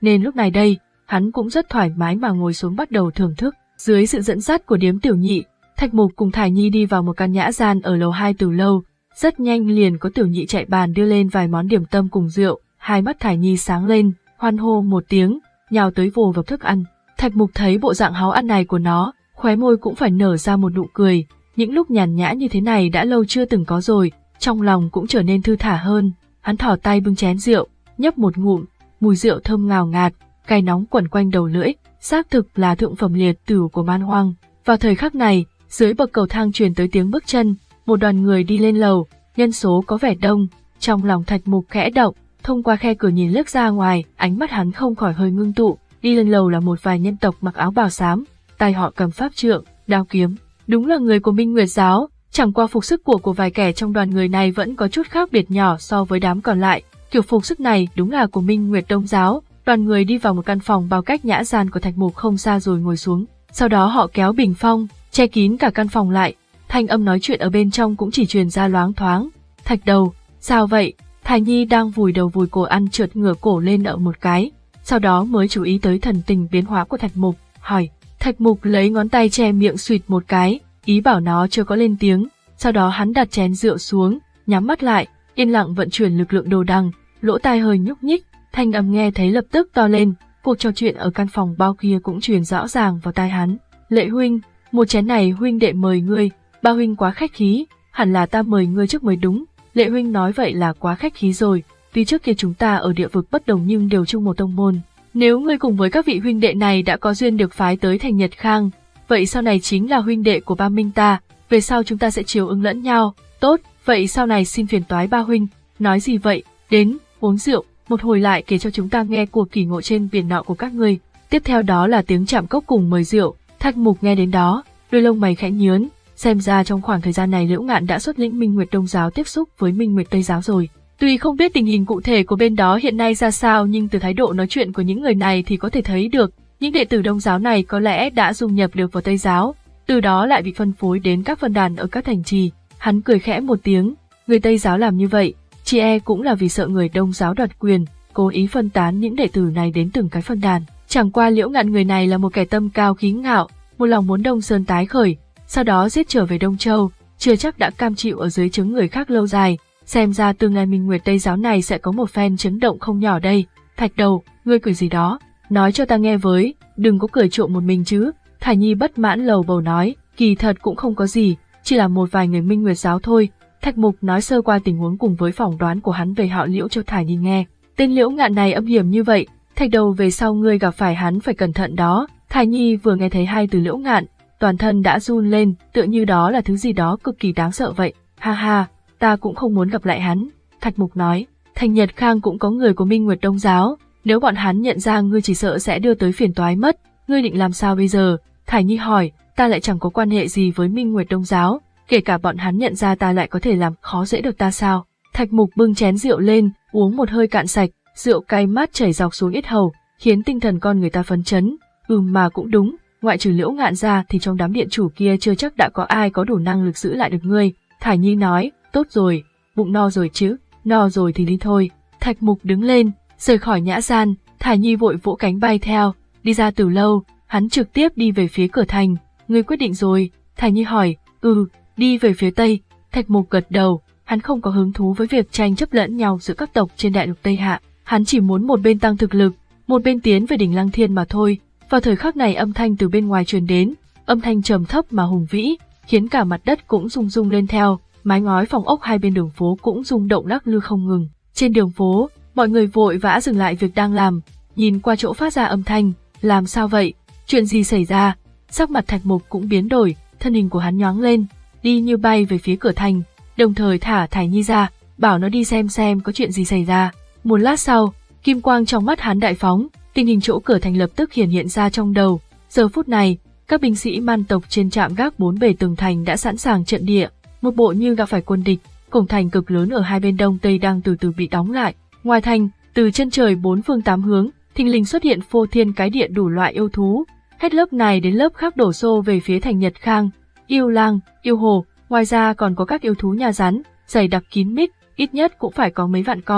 nên lúc này đây, hắn cũng rất thoải mái mà ngồi xuống bắt đầu thưởng thức. Dưới sự dẫn dắt của Điếm Tiểu Nhị, Thạch Mục cùng Thải Nhi đi vào một căn nhã gian ở lầu hai từ lâu. Rất nhanh liền có Tiểu Nhị chạy bàn đưa lên vài món điểm tâm cùng rượu, hai mắt Thải Nhi sáng lên, hoan hô một tiếng, nhào tới vồ vào thức ăn. Thạch Mục thấy bộ dạng háo ăn này của nó, khóe môi cũng phải nở ra một nụ cười. Những lúc nhàn nhã như thế này đã lâu chưa từng có rồi, trong lòng cũng trở nên thư thả hơn. Hắn thỏ tay bưng chén rượu, nhấp một ngụm, mùi rượu thơm ngào ngạt, cay nóng quẩn quanh đầu lưỡi, xác thực là thượng phẩm liệt tử của man hoang. Vào thời khắc này, dưới bậc cầu thang truyền tới tiếng bước chân, một đoàn người đi lên lầu, nhân số có vẻ đông. Trong lòng Thạch Mục khẽ động, thông qua khe cửa nhìn lướt ra ngoài, ánh mắt hắn không khỏi hơi ngưng tụ. Đi lên lầu là một vài nhân tộc mặc áo bào xám, tay họ cầm pháp trượng, đao kiếm, đúng là người của Minh Nguyệt giáo. Chẳng qua phục sức của của vài kẻ trong đoàn người này vẫn có chút khác biệt nhỏ so với đám còn lại. Kiểu phục sức này đúng là của Minh Nguyệt Đông giáo. Đoàn người đi vào một căn phòng bao cách nhã gian của Thạch Mục không xa rồi ngồi xuống. Sau đó họ kéo bình phong, che kín cả căn phòng lại. Thanh âm nói chuyện ở bên trong cũng chỉ truyền ra loáng thoáng. Thạch đầu, sao vậy? Thải Nhi đang vùi đầu vùi cổ ăn trượt ngửa cổ lên nợ một cái. Sau đó mới chú ý tới thần tình biến hóa của Thạch Mục, hỏi. Thạch Mục lấy ngón tay che miệng suýt một cái, ý bảo nó chưa có lên tiếng. Sau đó hắn đặt chén rượu xuống, nhắm mắt lại, yên lặng vận chuyển lực lượng đồ đằng, lỗ tai hơi nhúc nhích, thanh âm nghe thấy lập tức to lên. Cuộc trò chuyện ở căn phòng bao kia cũng truyền rõ ràng vào tai hắn. Lệ huynh, một chén này huynh đệ mời ngươi. Ba huynh quá khách khí, hẳn là ta mời ngươi trước mới đúng. Lệ huynh nói vậy là quá khách khí rồi, tuy trước kia chúng ta ở địa vực bất đồng nhưng đều chung một tông môn. Nếu ngươi cùng với các vị huynh đệ này đã có duyên được phái tới thành Nhật Khang, vậy sau này chính là huynh đệ của ba Minh ta, về sau chúng ta sẽ chiều ứng lẫn nhau. Tốt, vậy sau này xin phiền toái ba huynh. Nói gì vậy? Đến, uống rượu, một hồi lại kể cho chúng ta nghe cuộc kỳ ngộ trên biển nọ của các ngươi. Tiếp theo đó là tiếng chạm cốc cùng mời rượu. Thạch Mục nghe đến đó, đôi lông mày khẽ nhướng, xem ra trong khoảng thời gian này Liễu Ngạn đã xuất lĩnh Minh Nguyệt Đông giáo tiếp xúc với Minh Nguyệt Tây giáo rồi. Tuy không biết tình hình cụ thể của bên đó hiện nay ra sao nhưng từ thái độ nói chuyện của những người này thì có thể thấy được, những đệ tử Đông giáo này có lẽ đã dung nhập được vào Tây giáo, từ đó lại bị phân phối đến các phân đàn ở các thành trì. Hắn cười khẽ một tiếng, người Tây giáo làm như vậy, chỉ e cũng là vì sợ người Đông giáo đoạt quyền, cố ý phân tán những đệ tử này đến từng cái phân đàn. Chẳng qua Liễu Ngạn người này là một kẻ tâm cao khí ngạo, một lòng muốn Đông Sơn tái khởi, sau đó giết trở về Đông Châu, chưa chắc đã cam chịu ở dưới trướng người khác lâu dài. Xem ra tương lai Minh Nguyệt Tây giáo này sẽ có một phen chấn động không nhỏ đây. Thạch đầu, ngươi cười gì đó? Nói cho ta nghe với, đừng có cười trộm một mình chứ. Thải Nhi bất mãn lầu bầu nói, kỳ thật cũng không có gì, chỉ là một vài người Minh Nguyệt giáo thôi. Thạch Mục nói sơ qua tình huống cùng với phỏng đoán của hắn về họ Liễu cho Thải Nhi nghe. Tên Liễu Ngạn này âm hiểm như vậy, Thạch đầu về sau ngươi gặp phải hắn phải cẩn thận đó. Thải Nhi vừa nghe thấy hai từ Liễu Ngạn, toàn thân đã run lên, tựa như đó là thứ gì đó cực kỳ đáng sợ vậy. Ha ha, ta cũng không muốn gặp lại hắn. Thạch Mục nói, thành Nhật Khang cũng có người của Minh Nguyệt Đông giáo, nếu bọn hắn nhận ra ngươi chỉ sợ sẽ đưa tới phiền toái mất, ngươi định làm sao bây giờ? Thải Nhi hỏi, ta lại chẳng có quan hệ gì với Minh Nguyệt Đông giáo, kể cả bọn hắn nhận ra ta lại có thể làm khó dễ được ta sao? Thạch Mục bưng chén rượu lên, uống một hơi cạn sạch, rượu cay mát chảy dọc xuống yết hầu, khiến tinh thần con người ta phấn chấn. Ừm mà cũng đúng, ngoại trừ Liễu Ngạn ra thì trong đám điện chủ kia chưa chắc đã có ai có đủ năng lực giữ lại được ngươi. Thải Nhi nói, tốt rồi, bụng no rồi chứ, no rồi thì đi thôi. Thạch Mục đứng lên, rời khỏi nhã gian, Thải Nhi vội vỗ cánh bay theo, đi ra từ lâu, hắn trực tiếp đi về phía cửa thành. Ngươi quyết định rồi? Thải Nhi hỏi, ừ, đi về phía Tây. Thạch Mục gật đầu, hắn không có hứng thú với việc tranh chấp lẫn nhau giữa các tộc trên đại lục Tây Hạ, hắn chỉ muốn một bên tăng thực lực, một bên tiến về đỉnh Lăng Thiên mà thôi. Vào thời khắc này âm thanh từ bên ngoài truyền đến, âm thanh trầm thấp mà hùng vĩ, khiến cả mặt đất cũng rung rung lên theo, mái ngói phòng ốc hai bên đường phố cũng rung động lắc lư không ngừng. Trên đường phố, mọi người vội vã dừng lại việc đang làm, nhìn qua chỗ phát ra âm thanh, làm sao vậy? Chuyện gì xảy ra? Sắc mặt Thạch Mục cũng biến đổi, thân hình của hắn nhoáng lên, đi như bay về phía cửa thành, đồng thời thả Thải Nhi ra, bảo nó đi xem xem có chuyện gì xảy ra. Một lát sau, kim quang trong mắt hắn đại phóng, tình hình chỗ cửa thành lập tức hiển hiện ra trong đầu. Giờ phút này, các binh sĩ man tộc trên trạm gác bốn bề tường thành đã sẵn sàng trận địa, một bộ như gặp phải quân địch. Cổng thành cực lớn ở hai bên đông tây đang từ từ bị đóng lại. Ngoài thành, từ chân trời bốn phương tám hướng, thình lình xuất hiện phô thiên cái địa đủ loại yêu thú, hết lớp này đến lớp khác đổ xô về phía thành Nhật Khang. Yêu lang, yêu hồ, ngoài ra còn có các yêu thú nhà rắn, dày đặc kín mít, ít nhất cũng phải có mấy vạn con.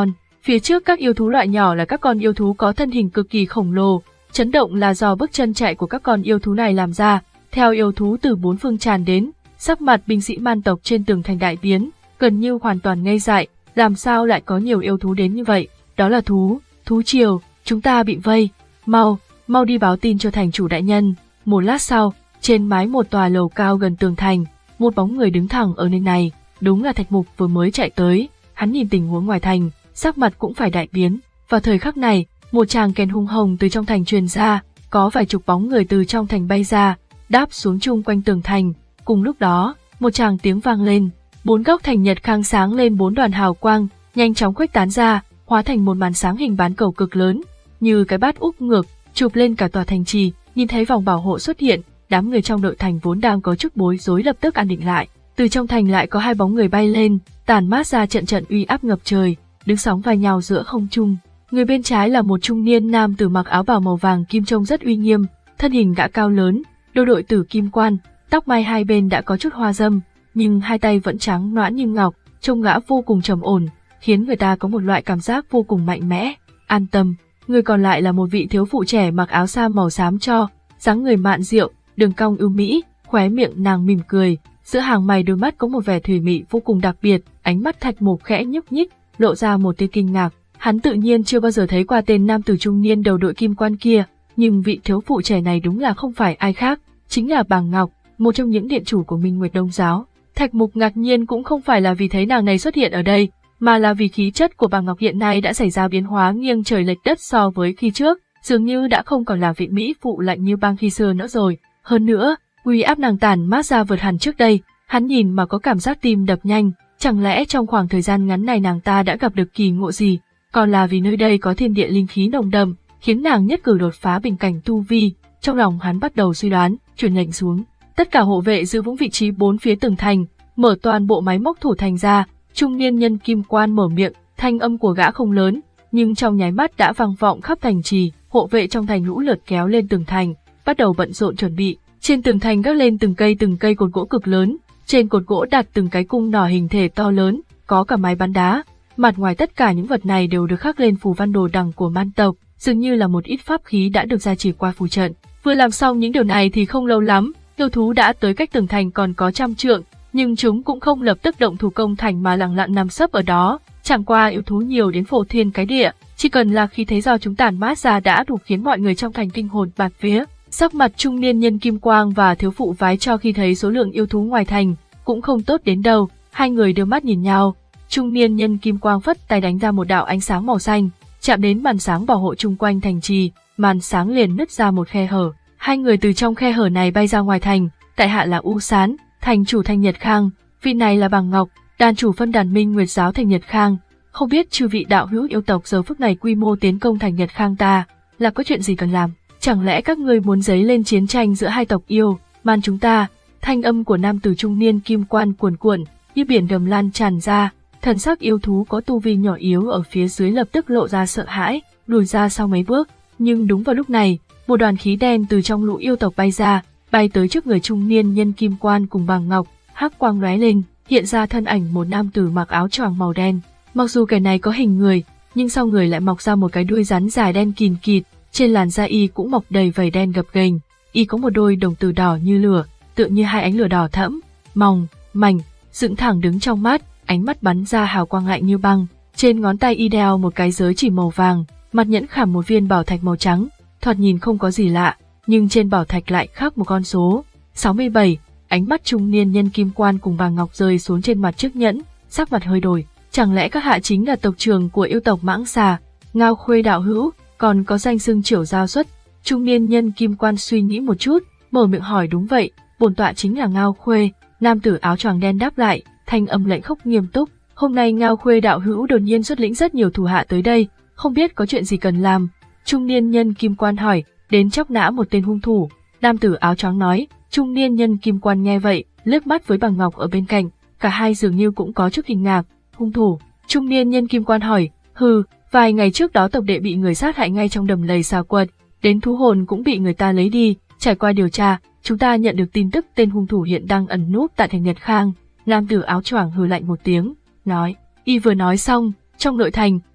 Phía trước các yêu thú loại nhỏ là các con yêu thú có thân hình cực kỳ khổng lồ, chấn động là do bước chân chạy của các con yêu thú này làm ra. Theo yêu thú từ bốn phương tràn đến, sắc mặt binh sĩ man tộc trên tường thành đại biến, gần như hoàn toàn ngây dại, làm sao lại có nhiều yêu thú đến như vậy? Đó là thú, thú triều, chúng ta bị vây, mau, mau đi báo tin cho thành chủ đại nhân. Một lát sau, trên mái một tòa lầu cao gần tường thành, một bóng người đứng thẳng ở nơi này, đúng là Thạch Mục vừa mới chạy tới. Hắn nhìn tình huống ngoài thành, sắc mặt cũng phải đại biến. Vào thời khắc này, một tràng kèn hung hồng từ trong thành truyền ra, có vài chục bóng người từ trong thành bay ra, đáp xuống chung quanh tường thành. Cùng lúc đó, một tràng tiếng vang lên, bốn góc thành Nhật Khang sáng lên bốn đoàn hào quang, nhanh chóng khuếch tán ra, hóa thành một màn sáng hình bán cầu cực lớn, như cái bát úp ngược, chụp lên cả tòa thành trì. Nhìn thấy vòng bảo hộ xuất hiện, đám người trong nội thành vốn đang có chút bối rối lập tức an định lại. Từ trong thành lại có hai bóng người bay lên, tản mát ra trận trận uy áp ngập trời, đứng sóng vai nhau giữa không trung. Người bên trái là một trung niên nam tử mặc áo bào màu vàng kim trông rất uy nghiêm, thân hình đã cao lớn, đôi đội tử kim quan, tóc mai hai bên đã có chút hoa râm, nhưng hai tay vẫn trắng nõn như ngọc, trông gã vô cùng trầm ổn, khiến người ta có một loại cảm giác vô cùng mạnh mẽ, an tâm. Người còn lại là một vị thiếu phụ trẻ mặc áo sa màu xám cho, dáng người mạn diệu, đường cong ưu mỹ, khóe miệng nàng mỉm cười, giữa hàng mày đôi mắt có một vẻ thủy mị vô cùng đặc biệt. Ánh mắt Thạch Mục khẽ nhúc nhích, lộ ra một tia kinh ngạc. Hắn tự nhiên chưa bao giờ thấy qua tên nam tử trung niên đầu đội kim quan kia, nhưng vị thiếu phụ trẻ này đúng là không phải ai khác, chính là Bàng Ngọc, một trong những điện chủ của Minh Nguyệt Đông Giáo. Thạch Mục ngạc nhiên cũng không phải là vì thấy nàng này xuất hiện ở đây, mà là vì khí chất của Bàng Ngọc hiện nay đã xảy ra biến hóa nghiêng trời lệch đất so với khi trước, dường như đã không còn là vị mỹ phụ lạnh như băng khi xưa nữa rồi. Hơn nữa, uy áp nàng tản mát ra vượt hẳn trước đây, hắn nhìn mà có cảm giác tim đập nhanh. Chẳng lẽ trong khoảng thời gian ngắn này nàng ta đã gặp được kỳ ngộ gì, còn là vì nơi đây có thiên địa linh khí nồng đậm, khiến nàng nhất cử đột phá bình cảnh tu vi. Trong lòng hắn bắt đầu suy đoán, truyền lệnh xuống, tất cả hộ vệ giữ vững vị trí bốn phía tường thành, mở toàn bộ máy móc thủ thành ra. Trung niên nhân kim quan mở miệng, thanh âm của gã không lớn, nhưng trong nháy mắt đã vang vọng khắp thành trì. Hộ vệ trong thành lũ lượt kéo lên tường thành, bắt đầu bận rộn chuẩn bị. Trên tường thành gác lên từng cây từng cây cột gỗ cực lớn, trên cột gỗ đặt từng cái cung nỏ hình thể to lớn, có cả máy bắn đá. Mặt ngoài tất cả những vật này đều được khắc lên phù văn đồ đằng của man tộc, dường như là một ít pháp khí đã được gia trì qua phù trận. Vừa làm xong những điều này thì không lâu lắm, yêu thú đã tới cách tường thành còn có trăm trượng, nhưng chúng cũng không lập tức động thủ công thành mà lặng lặng nằm sấp ở đó. Chẳng qua yêu thú nhiều đến phô thiên cái địa, chỉ cần là khí thế do chúng tản mát ra đã đủ khiến mọi người trong thành kinh hồn bạt vía. Sắc mặt trung niên nhân kim quang và thiếu phụ vái cho khi thấy số lượng yêu thú ngoài thành cũng không tốt đến đâu, hai người đưa mắt nhìn nhau. Trung niên nhân kim quang phất tay đánh ra một đạo ánh sáng màu xanh, chạm đến màn sáng bảo hộ chung quanh thành trì, màn sáng liền nứt ra một khe hở. Hai người từ trong khe hở này bay ra ngoài thành. Tại hạ là U Sán, thành chủ thành Nhật Khang, vị này là Bàng Ngọc, đàn chủ phân đàn Minh Nguyệt giáo thành Nhật Khang. Không biết chư vị đạo hữu yêu tộc giờ phút này quy mô tiến công thành Nhật Khang ta, là có chuyện gì cần làm? Chẳng lẽ các ngươi muốn dấy lên chiến tranh giữa hai tộc yêu, man chúng ta? Thanh âm của nam tử trung niên kim quan cuồn cuộn, như biển gầm lan tràn ra, thần sắc yêu thú có tu vi nhỏ yếu ở phía dưới lập tức lộ ra sợ hãi, lùi ra sau mấy bước. Nhưng đúng vào lúc này, một đoàn khí đen từ trong lũ yêu tộc bay ra, bay tới trước người trung niên nhân kim quan cùng Bàng Ngọc, hắc quang lóe lên, hiện ra thân ảnh một nam tử mặc áo choàng màu đen. Mặc dù kẻ này có hình người, nhưng sau người lại mọc ra một cái đuôi rắn dài đen kìn kịt, trên làn da y cũng mọc đầy vảy đen gập ghềnh, y có một đôi đồng tử đỏ như lửa, tựa như hai ánh lửa đỏ thẫm, mỏng, mảnh, dựng thẳng đứng trong mắt, ánh mắt bắn ra hào quang lạnh như băng. Trên ngón tay y đeo một cái giới chỉ màu vàng, mặt nhẫn khảm một viên bảo thạch màu trắng, thoạt nhìn không có gì lạ, nhưng trên bảo thạch lại khắc một con số sáu mươi bảy. Ánh mắt trung niên nhân kim quan cùng Bàng Ngọc rơi xuống trên mặt chiếc nhẫn, sắc mặt hơi đổi. Chẳng lẽ các hạ chính là tộc trưởng của yêu tộc Mãng Xà, Ngao Khuê đạo hữu, còn có danh xưng Triểu Giao Xuất? Trung niên nhân kim quan suy nghĩ một chút, mở miệng hỏi. Đúng vậy, bổn tọa chính là Ngao Khuê. Nam tử áo choàng đen đáp lại, thanh âm lạnh khốc nghiêm túc. Hôm nay Ngao Khuê đạo hữu đột nhiên xuất lĩnh rất nhiều thủ hạ tới đây, không biết có chuyện gì cần làm? Trung niên nhân kim quan hỏi. Đến chóc nã một tên hung thủ. Nam tử áo choàng nói. Trung niên nhân kim quan nghe vậy, liếc mắt với Bàng Ngọc ở bên cạnh, cả hai dường như cũng có chút kinh ngạc. Hung thủ? Trung niên nhân kim quan hỏi. Hừ, vài ngày trước đó tộc đệ bị người sát hại ngay trong đầm lầy xà quật, đến thú hồn cũng bị người ta lấy đi. Trải qua điều tra, chúng ta nhận được tin tức tên hung thủ hiện đang ẩn núp tại thành Nhật Khang. Nam tử áo choàng hừ lạnh một tiếng, nói. Y vừa nói xong, trong nội thành,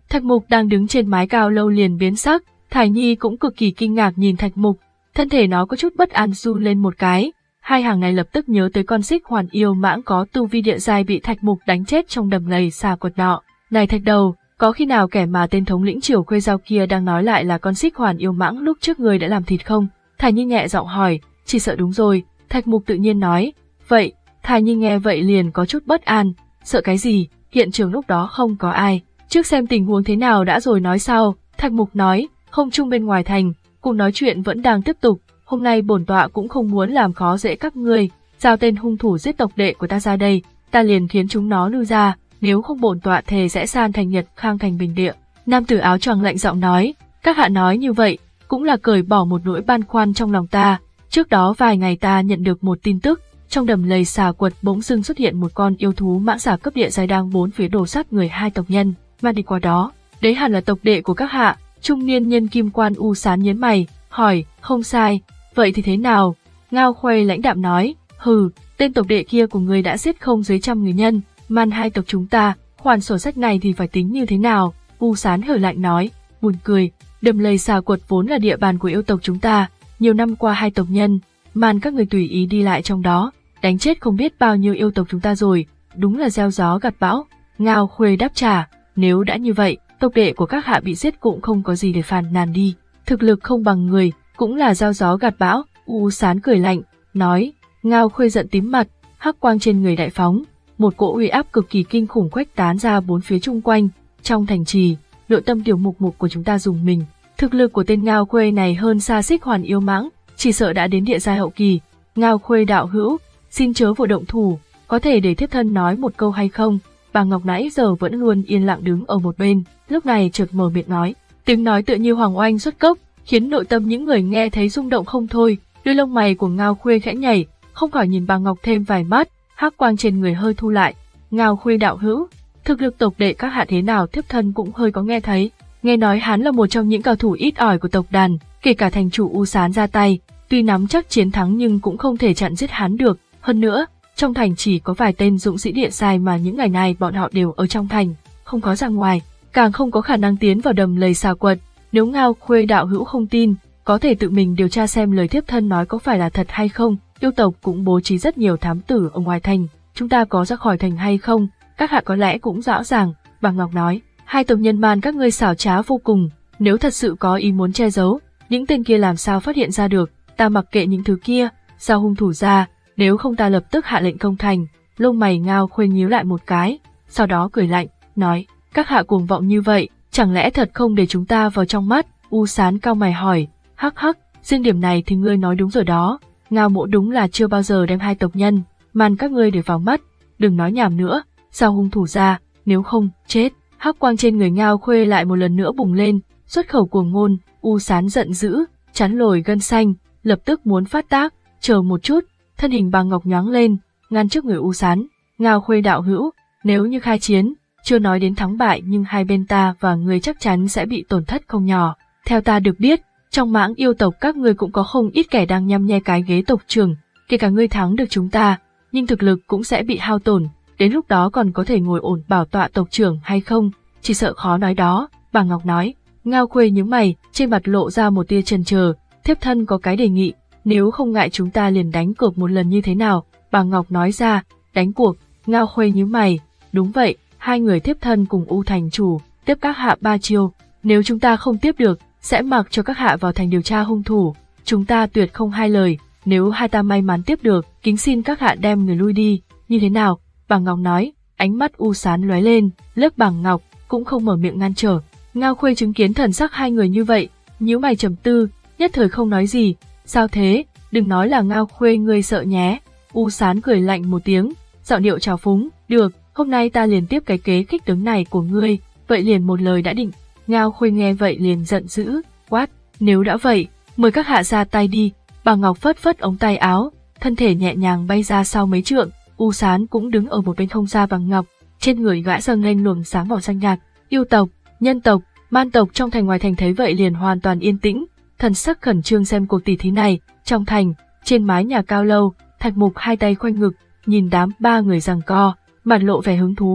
Thạch Mục đang đứng trên mái cao lâu liền biến sắc, Thải Nhi cũng cực kỳ kinh ngạc nhìn Thạch Mục, thân thể nó có chút bất an run lên một cái. Hai hàng này lập tức nhớ tới con xích hoàn yêu mãng có tu vi địa giai bị Thạch Mục đánh chết trong đầm lầy xà quật nọ. Này Thạch Đầu, có khi nào kẻ mà tên thống lĩnh Triều Khuê Giao kia đang nói lại là con xích hoàn yêu mãng lúc trước người đã làm thịt không? Thải Nhi nhẹ giọng hỏi. Chỉ sợ đúng rồi, Thạch Mục tự nhiên nói. Vậy, Thải Nhi nghe vậy liền có chút bất an. Sợ cái gì? Hiện trường lúc đó không có ai. Trước xem tình huống thế nào đã rồi nói sau. Thạch Mục nói. Không chung bên ngoài thành, cuộc nói chuyện vẫn đang tiếp tục. Hôm nay bổn tọa cũng không muốn làm khó dễ các ngươi. Giao tên hung thủ giết tộc đệ của ta ra đây, ta liền khiến chúng nó lui ra. Nếu không bổn tọa thề sẽ san thành Nhật Khang thành bình địa. Nam tử áo choàng lạnh giọng nói. Các hạ nói như vậy cũng là cởi bỏ một nỗi băn khoăn trong lòng ta. Trước đó vài ngày ta nhận được một tin tức, trong đầm lầy xà quật bỗng dưng xuất hiện một con yêu thú mãng xà cấp địa giai đang bốn phía đổ sát người hai tộc nhân. Mà đi qua đó, đấy hẳn là tộc đệ của các hạ. Trung niên nhân kim quan u sán nhấn mày, hỏi. Không sai. Vậy thì thế nào? Ngao Khuê lãnh đạm nói. Hừ, tên tộc đệ kia của người đã giết không dưới trăm người nhân, man hai tộc chúng ta, khoản sổ sách này thì phải tính như thế nào? U Sán hở lạnh nói. Buồn cười, đầm lầy xà quật vốn là địa bàn của yêu tộc chúng ta, nhiều năm qua hai tộc nhân, man các người tùy ý đi lại trong đó, đánh chết không biết bao nhiêu yêu tộc chúng ta rồi, đúng là gieo gió gặt bão. Ngao Khuê đáp trả. Nếu đã như vậy, tộc đệ của các hạ bị giết cũng không có gì để phàn nàn đi, thực lực không bằng người, cũng là gieo gió gặt bão. U Sán cười lạnh, nói. Ngao Khuê giận tím mặt, hắc quang trên người đại phóng, một cỗ uy áp cực kỳ kinh khủng khuếch tán ra bốn phía chung quanh. Trong thành trì, nội tâm tiểu mục mục của chúng ta dùng mình. Thực lực của tên Ngao Khuê này hơn xa xích hoàn yêu mãng, chỉ sợ đã đến địa giai hậu kỳ. Ngao Khuê đạo hữu, xin chớ vội động thủ, có thể để thiếp thân nói một câu hay không? Bà Ngọc nãy giờ vẫn luôn yên lặng đứng ở một bên, lúc này chợt mở miệng nói, tiếng nói tựa như hoàng oanh xuất cốc, khiến nội tâm những người nghe thấy rung động không thôi. Đôi lông mày của Ngao Khuê khẽ nhảy, không khỏi nhìn bà Ngọc thêm vài mắt, hắc quang trên người hơi thu lại. Ngao Khuê đạo hữu, thực lực tộc đệ các hạ thế nào thiếp thân cũng hơi có nghe thấy. Nghe nói hắn là một trong những cao thủ ít ỏi của tộc đàn, kể cả thành chủ U Sán ra tay, tuy nắm chắc chiến thắng nhưng cũng không thể chặn giết hắn được. Hơn nữa, trong thành chỉ có vài tên dũng sĩ địa giai mà những ngày này bọn họ đều ở trong thành, không có ra ngoài, càng không có khả năng tiến vào đầm lầy xà quật. Nếu Ngao Khuê đạo hữu không tin, có thể tự mình điều tra xem lời thiếp thân nói có phải là thật hay không. Yêu tộc cũng bố trí rất nhiều thám tử ở ngoài thành, chúng ta có ra khỏi thành hay không, các hạ có lẽ cũng rõ ràng. Bà Ngọc nói. Hai tộc nhân man các ngươi xảo trá vô cùng, nếu thật sự có ý muốn che giấu, những tên kia làm sao phát hiện ra được, ta mặc kệ những thứ kia, sao hung thủ ra, nếu không ta lập tức hạ lệnh công thành. Lông mày Ngao Khuê nhíu lại một cái, sau đó cười lạnh, nói, các hạ cuồng vọng như vậy, chẳng lẽ thật không để chúng ta vào trong mắt? U Sán cau mày hỏi. Hắc hắc, riêng điểm này thì ngươi nói đúng rồi đó, Ngao mỗ đúng là chưa bao giờ đem hai tộc nhân, man các ngươi để vào mắt, đừng nói nhảm nữa, sao hung thủ ra, nếu không, chết. Hắc quang trên người Ngao Khuê lại một lần nữa bùng lên, xuất khẩu cuồng ngôn. U Sán giận dữ, chắn lồi gân xanh, lập tức muốn phát tác. Chờ một chút, thân hình bà Ngọc nhoáng lên, ngăn trước người U Sán. Ngao Khuê đạo hữu, nếu như khai chiến, chưa nói đến thắng bại nhưng hai bên ta và người chắc chắn sẽ bị tổn thất không nhỏ. Theo ta được biết, trong mãng yêu tộc các ngươi cũng có không ít kẻ đang nhăm nhe cái ghế tộc trưởng, kể cả ngươi thắng được chúng ta, nhưng thực lực cũng sẽ bị hao tổn. Đến lúc đó còn có thể ngồi ổn bảo tọa tộc trưởng hay không, chỉ sợ khó nói đó. Bà Ngọc nói. Ngao Khuê nhướng mày, trên mặt lộ ra một tia chần chờ. Thiếp thân có cái đề nghị, nếu không ngại chúng ta liền đánh cược một lần như thế nào? Bà Ngọc nói ra. Đánh cuộc? Ngao Khuê nhướng mày. Đúng vậy, hai người thiếp thân cùng U thành chủ tiếp các hạ ba chiêu, nếu chúng ta không tiếp được, sẽ mặc cho các hạ vào thành điều tra hung thủ. Chúng ta tuyệt không hai lời, nếu hai ta may mắn tiếp được, kính xin các hạ đem người lui đi. Như thế nào? Bà Ngọc nói. Ánh mắt U Sán lóe lên, lớp Bà Ngọc cũng không mở miệng ngăn trở. Ngao Khuê chứng kiến thần sắc hai người như vậy, nhíu mày trầm tư, nhất thời không nói gì. Sao thế? Đừng nói là Ngao Khuê ngươi sợ nhé. U Sán cười lạnh một tiếng, giọng điệu trào phúng. Được, hôm nay ta liền tiếp cái kế khích tướng này của ngươi, vậy liền một lời đã định. Ngao Khuê nghe vậy liền giận dữ, quát. Nếu đã vậy, mời các hạ ra tay đi. Bà Ngọc phất phất ống tay áo, thân thể nhẹ nhàng bay ra sau mấy trượng. U Sán cũng đứng ở một bên không xa. Bà Ngọc, trên người gã dâng lên luồng sáng màu xanh nhạt. Yêu tộc, nhân tộc, man tộc trong thành ngoài thành thấy vậy liền hoàn toàn yên tĩnh, thần sắc khẩn trương xem cuộc tỷ thí này. Trong thành, trên mái nhà cao lâu, Thạch Mục hai tay khoanh ngực, nhìn đám ba người giằng co, mặt lộ vẻ hứng thú.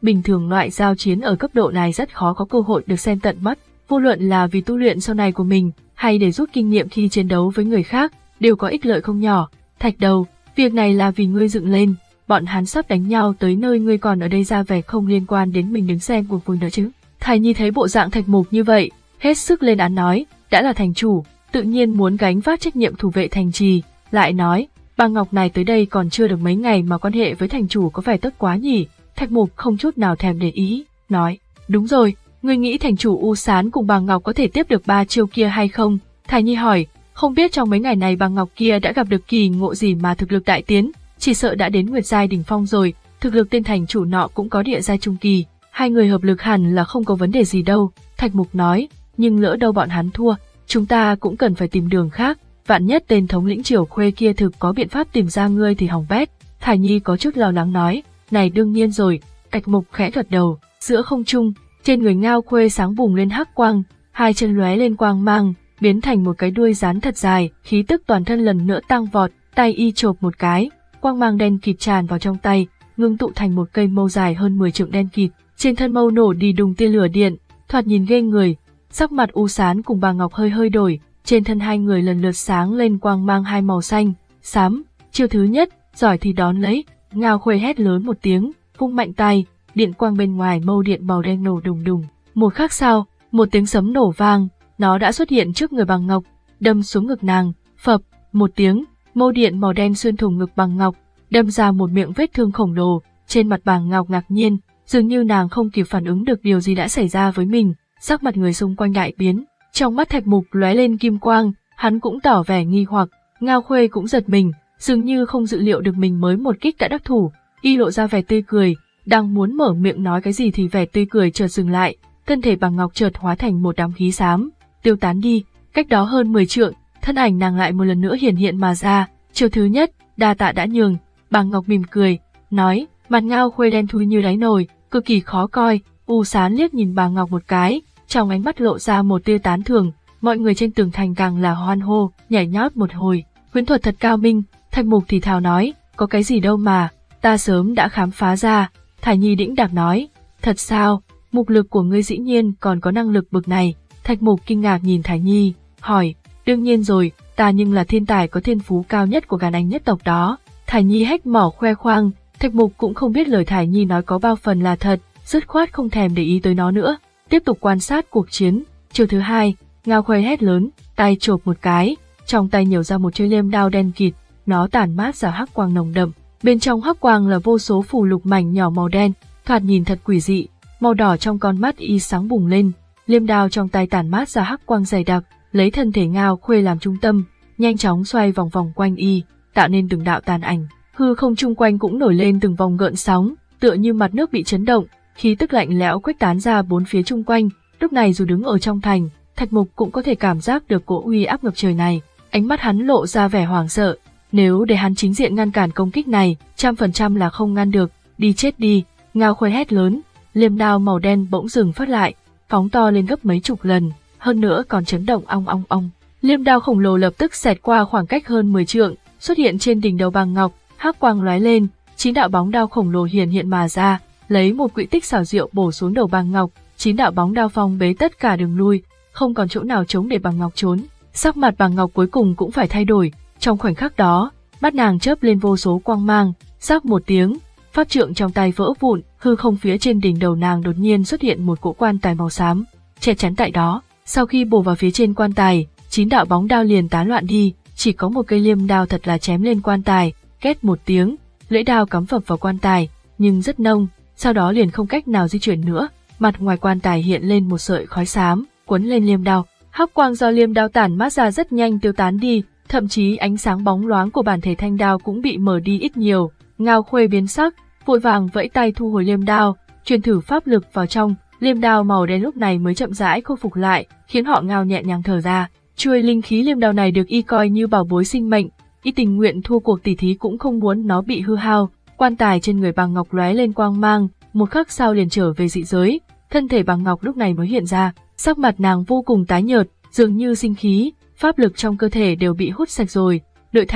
bình thường loại giao chiến ở cấp độ này rất khó có cơ hội được xem tận mắt, vô luận là vì tu luyện sau này của mình, hay để rút kinh nghiệm khi chiến đấu với người khác, đều có ích lợi không nhỏ. Thạch Đầu, việc này là vì ngươi dựng lên, bọn hắn sắp đánh nhau tới nơi ngươi còn ở đây ra vẻ không liên quan đến mình đứng xem cuộc vui nữa chứ. Thái Nhi thấy bộ dạng Thạch Mục như vậy, hết sức lên án nói, đã là thành chủ, tự nhiên muốn gánh vác trách nhiệm thủ vệ thành trì, lại nói, Bàng Ngọc này tới đây còn chưa được mấy ngày mà quan hệ với thành chủ có vẻ tốt quá nhỉ. Thạch Mục không chút nào thèm để ý, nói, đúng rồi, ngươi nghĩ thành chủ U Sán cùng Bàng Ngọc có thể tiếp được ba chiêu kia hay không? Thái Nhi hỏi, không biết trong mấy ngày này Bàng Ngọc kia đã gặp được kỳ ngộ gì mà thực lực đại tiến, chỉ sợ đã đến Nguyệt giai đỉnh phong rồi, thực lực tên thành chủ nọ cũng có địa giai trung kỳ, hai người hợp lực hẳn là không có vấn đề gì đâu. Thạch Mục nói, nhưng lỡ đâu bọn hắn thua, chúng ta cũng cần phải tìm đường khác, vạn nhất tên thống lĩnh Triều Khuê kia thực có biện pháp tìm ra ngươi thì hỏng bét. Thái Nhi có chút lo lắng nói, này đương nhiên rồi. Thạch Mục khẽ gật đầu, giữa không trung, trên người Ngao Khuê sáng bùng lên hắc quang, hai chân lóe lên quang mang, biến thành một cái đuôi rắn thật dài, khí tức toàn thân lần nữa tăng vọt, tay y chộp một cái, quang mang đen kịt tràn vào trong tay, ngưng tụ thành một cây mâu dài hơn mười trượng đen kịt, trên thân mâu nổ đi đùng tia lửa điện, thoạt nhìn ghê người. Sắc mặt U Sán cùng Bàng Ngọc hơi hơi đổi, trên thân hai người lần lượt sáng lên quang mang hai màu xanh, xám. Chiêu thứ nhất, giỏi thì đón lấy. Ngao Khuê hét lớn một tiếng, vung mạnh tay, điện quang bên ngoài mâu điện màu đen nổ đùng đùng. Một khắc sau, một tiếng sấm nổ vang, nó đã xuất hiện trước người Bàng Ngọc, đâm xuống ngực nàng. Phập, một tiếng, mâu điện màu đen xuyên thủng ngực Bàng Ngọc, đâm ra một miệng vết thương khổng lồ. Trên mặt Bàng Ngọc ngạc nhiên, dường như nàng không kịp phản ứng được điều gì đã xảy ra với mình, sắc mặt người xung quanh đại biến. Trong mắt Thạch Mục lóe lên kim quang, hắn cũng tỏ vẻ nghi hoặc. Ngao Khuê cũng giật mình, dường như không dự liệu được mình mới một kích đã đắc thủ, y lộ ra vẻ tươi cười, đang muốn mở miệng nói cái gì thì vẻ tươi cười chợt dừng lại, thân thể Bàng Ngọc chợt hóa thành một đám khí xám, tiêu tán đi. Cách đó hơn mười trượng, thân ảnh nàng lại một lần nữa hiển hiện mà ra. Chiêu thứ nhất, đa tạ đã nhường. Bàng Ngọc mỉm cười, nói, mặt Ngao Khuê đen thui như đáy nồi, cực kỳ khó coi. U Sán liếc nhìn Bàng Ngọc một cái, trong ánh mắt lộ ra một tia tán thưởng. Mọi người trên tường thành càng là hoan hô, nhảy nhót một hồi. Huyễn thuật thật cao minh. Thạch Mục thì thào nói, có cái gì đâu mà, ta sớm đã khám phá ra. Thải Nhi đĩnh đạc nói, thật sao, mục lực của ngươi dĩ nhiên còn có năng lực bực này. Thạch Mục kinh ngạc nhìn Thải Nhi, hỏi, đương nhiên rồi, ta nhưng là thiên tài có thiên phú cao nhất của Gàn Anh nhất tộc đó. Thải Nhi hách mỏ khoe khoang, Thạch Mục cũng không biết lời Thải Nhi nói có bao phần là thật, dứt khoát không thèm để ý tới nó nữa, tiếp tục quan sát cuộc chiến. Chiều thứ hai, Ngao Khuê hét lớn, tay chộp một cái, trong tay nhiều ra một chuôi liêm đao đen kịt, nó tản mát ra hắc quang nồng đậm, bên trong hắc quang là vô số phù lục mảnh nhỏ màu đen, thoạt nhìn thật quỷ dị. Màu đỏ trong con mắt y sáng bùng lên, liêm đao trong tay tản mát ra hắc quang dày đặc, lấy thân thể Ngao Khuê làm trung tâm, nhanh chóng xoay vòng vòng quanh y, tạo nên từng đạo tàn ảnh. Hư không chung quanh cũng nổi lên từng vòng gợn sóng, tựa như mặt nước bị chấn động, khí tức lạnh lẽo khuếch tán ra bốn phía chung quanh. Lúc này dù đứng ở trong thành, Thạch Mục cũng có thể cảm giác được cỗ uy áp ngập trời này. Ánh mắt hắn lộ ra vẻ hoảng sợ, nếu để hắn chính diện ngăn cản công kích này, trăm phần trăm là không ngăn được. Đi chết đi! Ngao Khuê hét lớn, liềm đao màu đen bỗng dừng phát lại, phóng to lên gấp mấy chục lần, hơn nữa còn chấn động ong ong ong. Liềm đao khổng lồ lập tức xẹt qua khoảng cách hơn mười trượng, xuất hiện trên đỉnh đầu Bàng Ngọc, hắc quang lóe lên, chín đạo bóng đao khổng lồ hiển hiện mà ra, lấy một quỹ tích xảo diệu bổ xuống đầu Bàng Ngọc. Chín đạo bóng đao phong bế tất cả đường lui, không còn chỗ nào trống để Bàng Ngọc trốn. Sắc mặt Bàng Ngọc cuối cùng cũng phải thay đổi, trong khoảnh khắc đó, mắt nàng chớp lên vô số quang mang, rắc một tiếng, pháp trượng trong tay vỡ vụn, hư không phía trên đỉnh đầu nàng đột nhiên xuất hiện một cỗ quan tài màu xám, che chắn tại đó. Sau khi bổ vào phía trên quan tài, chín đạo bóng đao liền tán loạn đi, chỉ có một cây liêm đao thật là chém lên quan tài, két một tiếng, lưỡi đao cắm phập vào quan tài, nhưng rất nông, sau đó liền không cách nào di chuyển nữa. Mặt ngoài quan tài hiện lên một sợi khói xám, quấn lên liêm đao, hắc quang do liêm đao tản mát ra rất nhanh tiêu tán đi, thậm chí ánh sáng bóng loáng của bản thể thanh đao cũng bị mờ đi ít nhiều. Ngao Khuê biến sắc, vội vàng vẫy tay thu hồi liêm đao, truyền thử pháp lực vào trong, liêm đao màu đen lúc này mới chậm rãi khôi phục lại, khiến họ Ngao nhẹ nhàng thở ra. Chuôi linh khí liêm đao này được y coi như bảo bối sinh mệnh, y tình nguyện thua cuộc tỉ thí cũng không muốn nó bị hư hao. Quan tài trên người Bàng Ngọc lóe lên quang mang, một khắc sau liền trở về dị giới, thân thể Bàng Ngọc lúc này mới hiện ra, sắc mặt nàng vô cùng tái nhợt, dường như sinh khí, pháp lực trong cơ thể đều bị hút sạch rồi. Nội thành,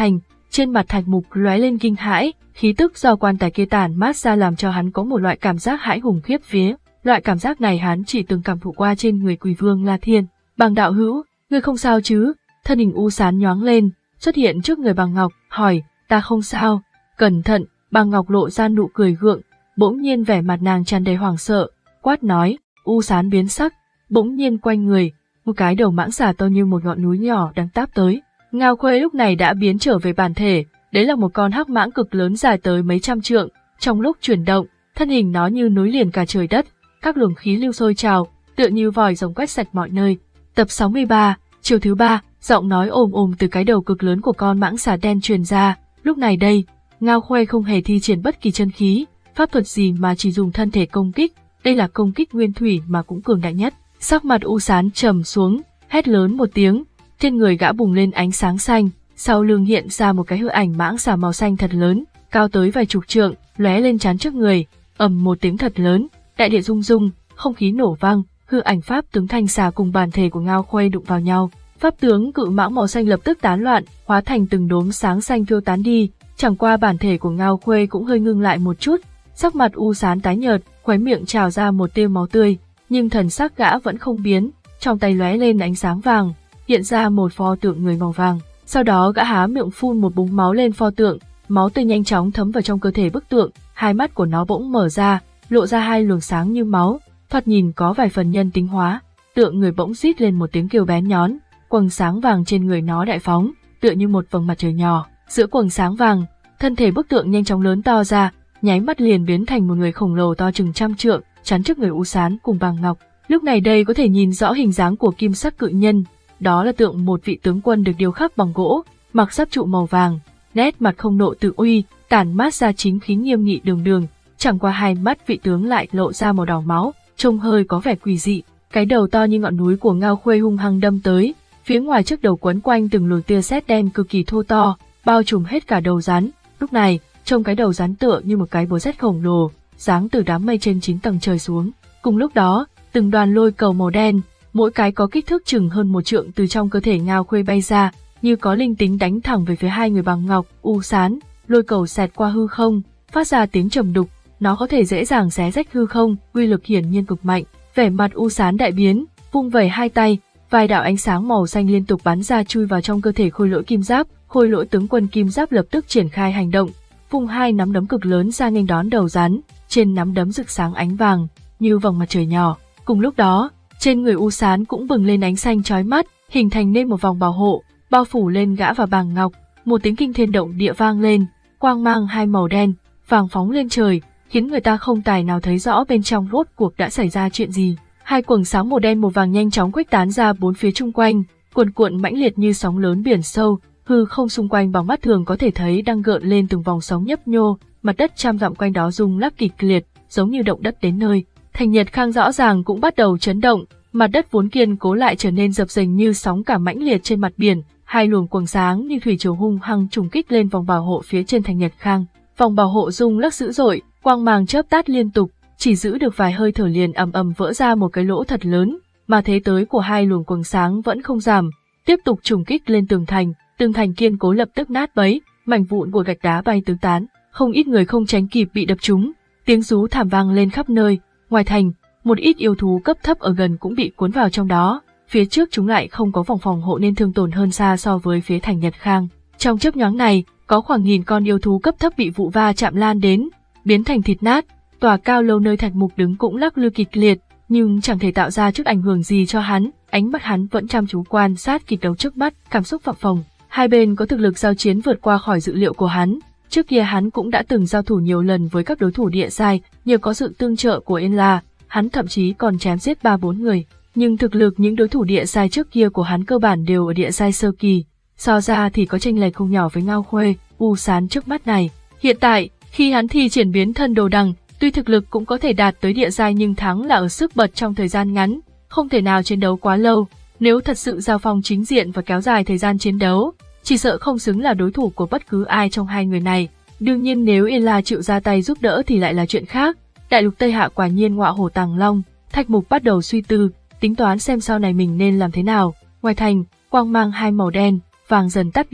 trên mặt Thạch Mục lóe lên kinh hãi, khí tức do quan tài kia tản mát ra làm cho hắn có một loại cảm giác hãi hùng khiếp vía. Loại cảm giác này hắn chỉ từng cảm thụ qua trên người Quỷ Vương La Thiên. Bàng đạo hữu, ngươi không sao chứ? Thân hình U Sán nhoáng lên, xuất hiện trước người Bàng Ngọc, hỏi, ta không sao. Cẩn thận, Bàng Ngọc lộ ra nụ cười gượng, bỗng nhiên vẻ mặt nàng tràn đầy hoảng sợ, quát nói. U Sán biến sắc, bỗng nhiên quay người, một cái đầu mãng xà to như một ngọn núi nhỏ đang táp tới. Ngao Khuê lúc này đã biến trở về bản thể, đấy là một con hắc mãng cực lớn dài tới mấy trăm trượng, trong lúc chuyển động, thân hình nó như núi liền cả trời đất, các luồng khí lưu sôi trào, tựa như vòi rồng quét sạch mọi nơi. Tập sáu mươi ba, chiều thứ ba, giọng nói ồm ồm từ cái đầu cực lớn của con mãng xà đen truyền ra, lúc này đây, Ngao Khuê không hề thi triển bất kỳ chân khí, pháp thuật gì mà chỉ dùng thân thể công kích, đây là công kích nguyên thủy mà cũng cường đại nhất. Sắc mặt U Sán trầm xuống, hét lớn một tiếng, trên người gã bùng lên ánh sáng xanh, sau lưng hiện ra một cái hư ảnh mãng xà màu xanh thật lớn, cao tới vài chục trượng, lóe lên trán trước người, ầm một tiếng thật lớn, đại địa rung rung, không khí nổ vang, hư ảnh pháp tướng thanh xà cùng bản thể của Ngao Khuê đụng vào nhau. Pháp tướng cự mãng màu xanh lập tức tán loạn, hóa thành từng đốm sáng xanh phiêu tán đi, chẳng qua bản thể của Ngao Khuê cũng hơi ngưng lại một chút, sắc mặt U Sán tái nhợt, khóe miệng trào ra một tia máu tươi, nhưng thần sắc gã vẫn không biến, trong tay lóe lên ánh sáng vàng, hiện ra một pho tượng người màu vàng. Sau đó gã há miệng phun một búng máu lên pho tượng, máu tươi nhanh chóng thấm vào trong cơ thể bức tượng, hai mắt của nó bỗng mở ra, lộ ra hai luồng sáng như máu, thoạt nhìn có vài phần nhân tính hóa. Tượng người bỗng rít lên một tiếng kêu bén nhón, quầng sáng vàng trên người nó đại phóng, tựa như một vầng mặt trời nhỏ. Giữa quầng sáng vàng, thân thể bức tượng nhanh chóng lớn to ra, nháy mắt liền biến thành một người khổng lồ to chừng trăm trượng, chắn trước người U Sán cùng Bàng Ngọc. Lúc này đây có thể nhìn rõ hình dáng của kim sắc cự nhân, đó là tượng một vị tướng quân được điêu khắc bằng gỗ, mặc giáp trụ màu vàng, nét mặt không nộ tự uy, tản mát ra chính khí nghiêm nghị đường đường, chẳng qua hai mắt vị tướng lại lộ ra màu đỏ máu, trông hơi có vẻ quỷ dị. Cái đầu to như ngọn núi của Ngao Khuê hung hăng đâm tới, phía ngoài trước đầu quấn quanh từng luồng tia sét đen cực kỳ thô to, bao trùm hết cả đầu rắn. Lúc này, trông cái đầu rắn tựa như một cái búa sét khổng lồ, giáng từ đám mây trên chín tầng trời xuống. Cùng lúc đó, từng đoàn lôi cầu màu đen, mỗi cái có kích thước chừng hơn một trượng từ trong cơ thể Ngao Khuê bay ra, như có linh tính đánh thẳng về phía hai người Bàng Ngọc, U Sán. Lôi cầu xẹt qua hư không, phát ra tiếng trầm đục, nó có thể dễ dàng xé rách hư không, uy lực hiển nhiên cực mạnh. Vẻ mặt U Sán đại biến, vung vẩy hai tay, vài đạo ánh sáng màu xanh liên tục bắn ra chui vào trong cơ thể khôi lỗi kim giáp. Khôi lỗi tướng quân kim giáp lập tức triển khai hành động, vung hai nắm đấm cực lớn ra nghênh đón đầu rắn, trên nắm đấm rực sáng ánh vàng, như vầng mặt trời nhỏ. Cùng lúc đó, trên người U Sán cũng bừng lên ánh xanh chói mắt, hình thành nên một vòng bảo hộ, bao phủ lên gã và Bàng Ngọc. Một tiếng kinh thiên động địa vang lên, quang mang hai màu đen, vàng phóng lên trời, khiến người ta không tài nào thấy rõ bên trong rốt cuộc đã xảy ra chuyện gì. Hai quầng sáng màu đen màu vàng nhanh chóng khuếch tán ra bốn phía chung quanh, cuồn cuộn mãnh liệt như sóng lớn biển sâu, hư không xung quanh bằng mắt thường có thể thấy đang gợn lên từng vòng sóng nhấp nhô, mặt đất trăm dặm quanh đó rung lắc kịch liệt, giống như động đất đến nơi. Thành Nhật Khang rõ ràng cũng bắt đầu chấn động, mặt đất vốn kiên cố lại trở nên dập dềnh như sóng cả mãnh liệt trên mặt biển, hai luồng quầng sáng như thủy triều hung hăng trùng kích lên vòng bảo hộ phía trên Thành Nhật Khang. Vòng bảo hộ rung lắc dữ dội, quang mang chớp tắt liên tục, chỉ giữ được vài hơi thở liền ầm ầm vỡ ra một cái lỗ thật lớn, mà thế tới của hai luồng quầng sáng vẫn không giảm, tiếp tục trùng kích lên tường thành, tường thành kiên cố lập tức nát bấy, mảnh vụn của gạch đá bay tứ tán, không ít người không tránh kịp bị đập trúng, tiếng rú thảm vang lên khắp nơi. Ngoài thành, một ít yêu thú cấp thấp ở gần cũng bị cuốn vào trong đó, phía trước chúng lại không có vòng phòng hộ nên thương tổn hơn xa so với phía Thành Nhật Khang. Trong chớp nhoáng này, có khoảng nghìn con yêu thú cấp thấp bị vụ va chạm lan đến, biến thành thịt nát. Tòa cao lâu nơi Thạch Mục đứng cũng lắc lư kịch liệt, nhưng chẳng thể tạo ra chút ảnh hưởng gì cho hắn, ánh mắt hắn vẫn chăm chú quan sát kịch đấu trước mắt, cảm xúc phập phồng. Hai bên có thực lực giao chiến vượt qua khỏi dự liệu của hắn. Trước kia hắn cũng đã từng giao thủ nhiều lần với các đối thủ địa giai, nhờ có sự tương trợ của Yên La, hắn thậm chí còn chém giết ba bốn người. Nhưng thực lực những đối thủ địa giai trước kia của hắn cơ bản đều ở địa giai sơ kỳ, so ra thì có chênh lệch không nhỏ với Ngao Khuê, U Sán trước mắt này. Hiện tại, khi hắn thi triển biến thân đồ đằng, tuy thực lực cũng có thể đạt tới địa giai nhưng thắng là ở sức bật trong thời gian ngắn, không thể nào chiến đấu quá lâu. Nếu thật sự giao phong chính diện và kéo dài thời gian chiến đấu, chỉ sợ không xứng là đối thủ của bất cứ ai trong hai người này. Đương nhiên nếu Yên La chịu ra tay giúp đỡ thì lại là chuyện khác. Đại lục Tây Hạ quả nhiên ngọa hổ tàng long. Thạch Mục bắt đầu suy tư, tính toán xem sau này mình nên làm thế nào. Ngoài thành, quang mang hai màu đen, vàng dần tắt đi,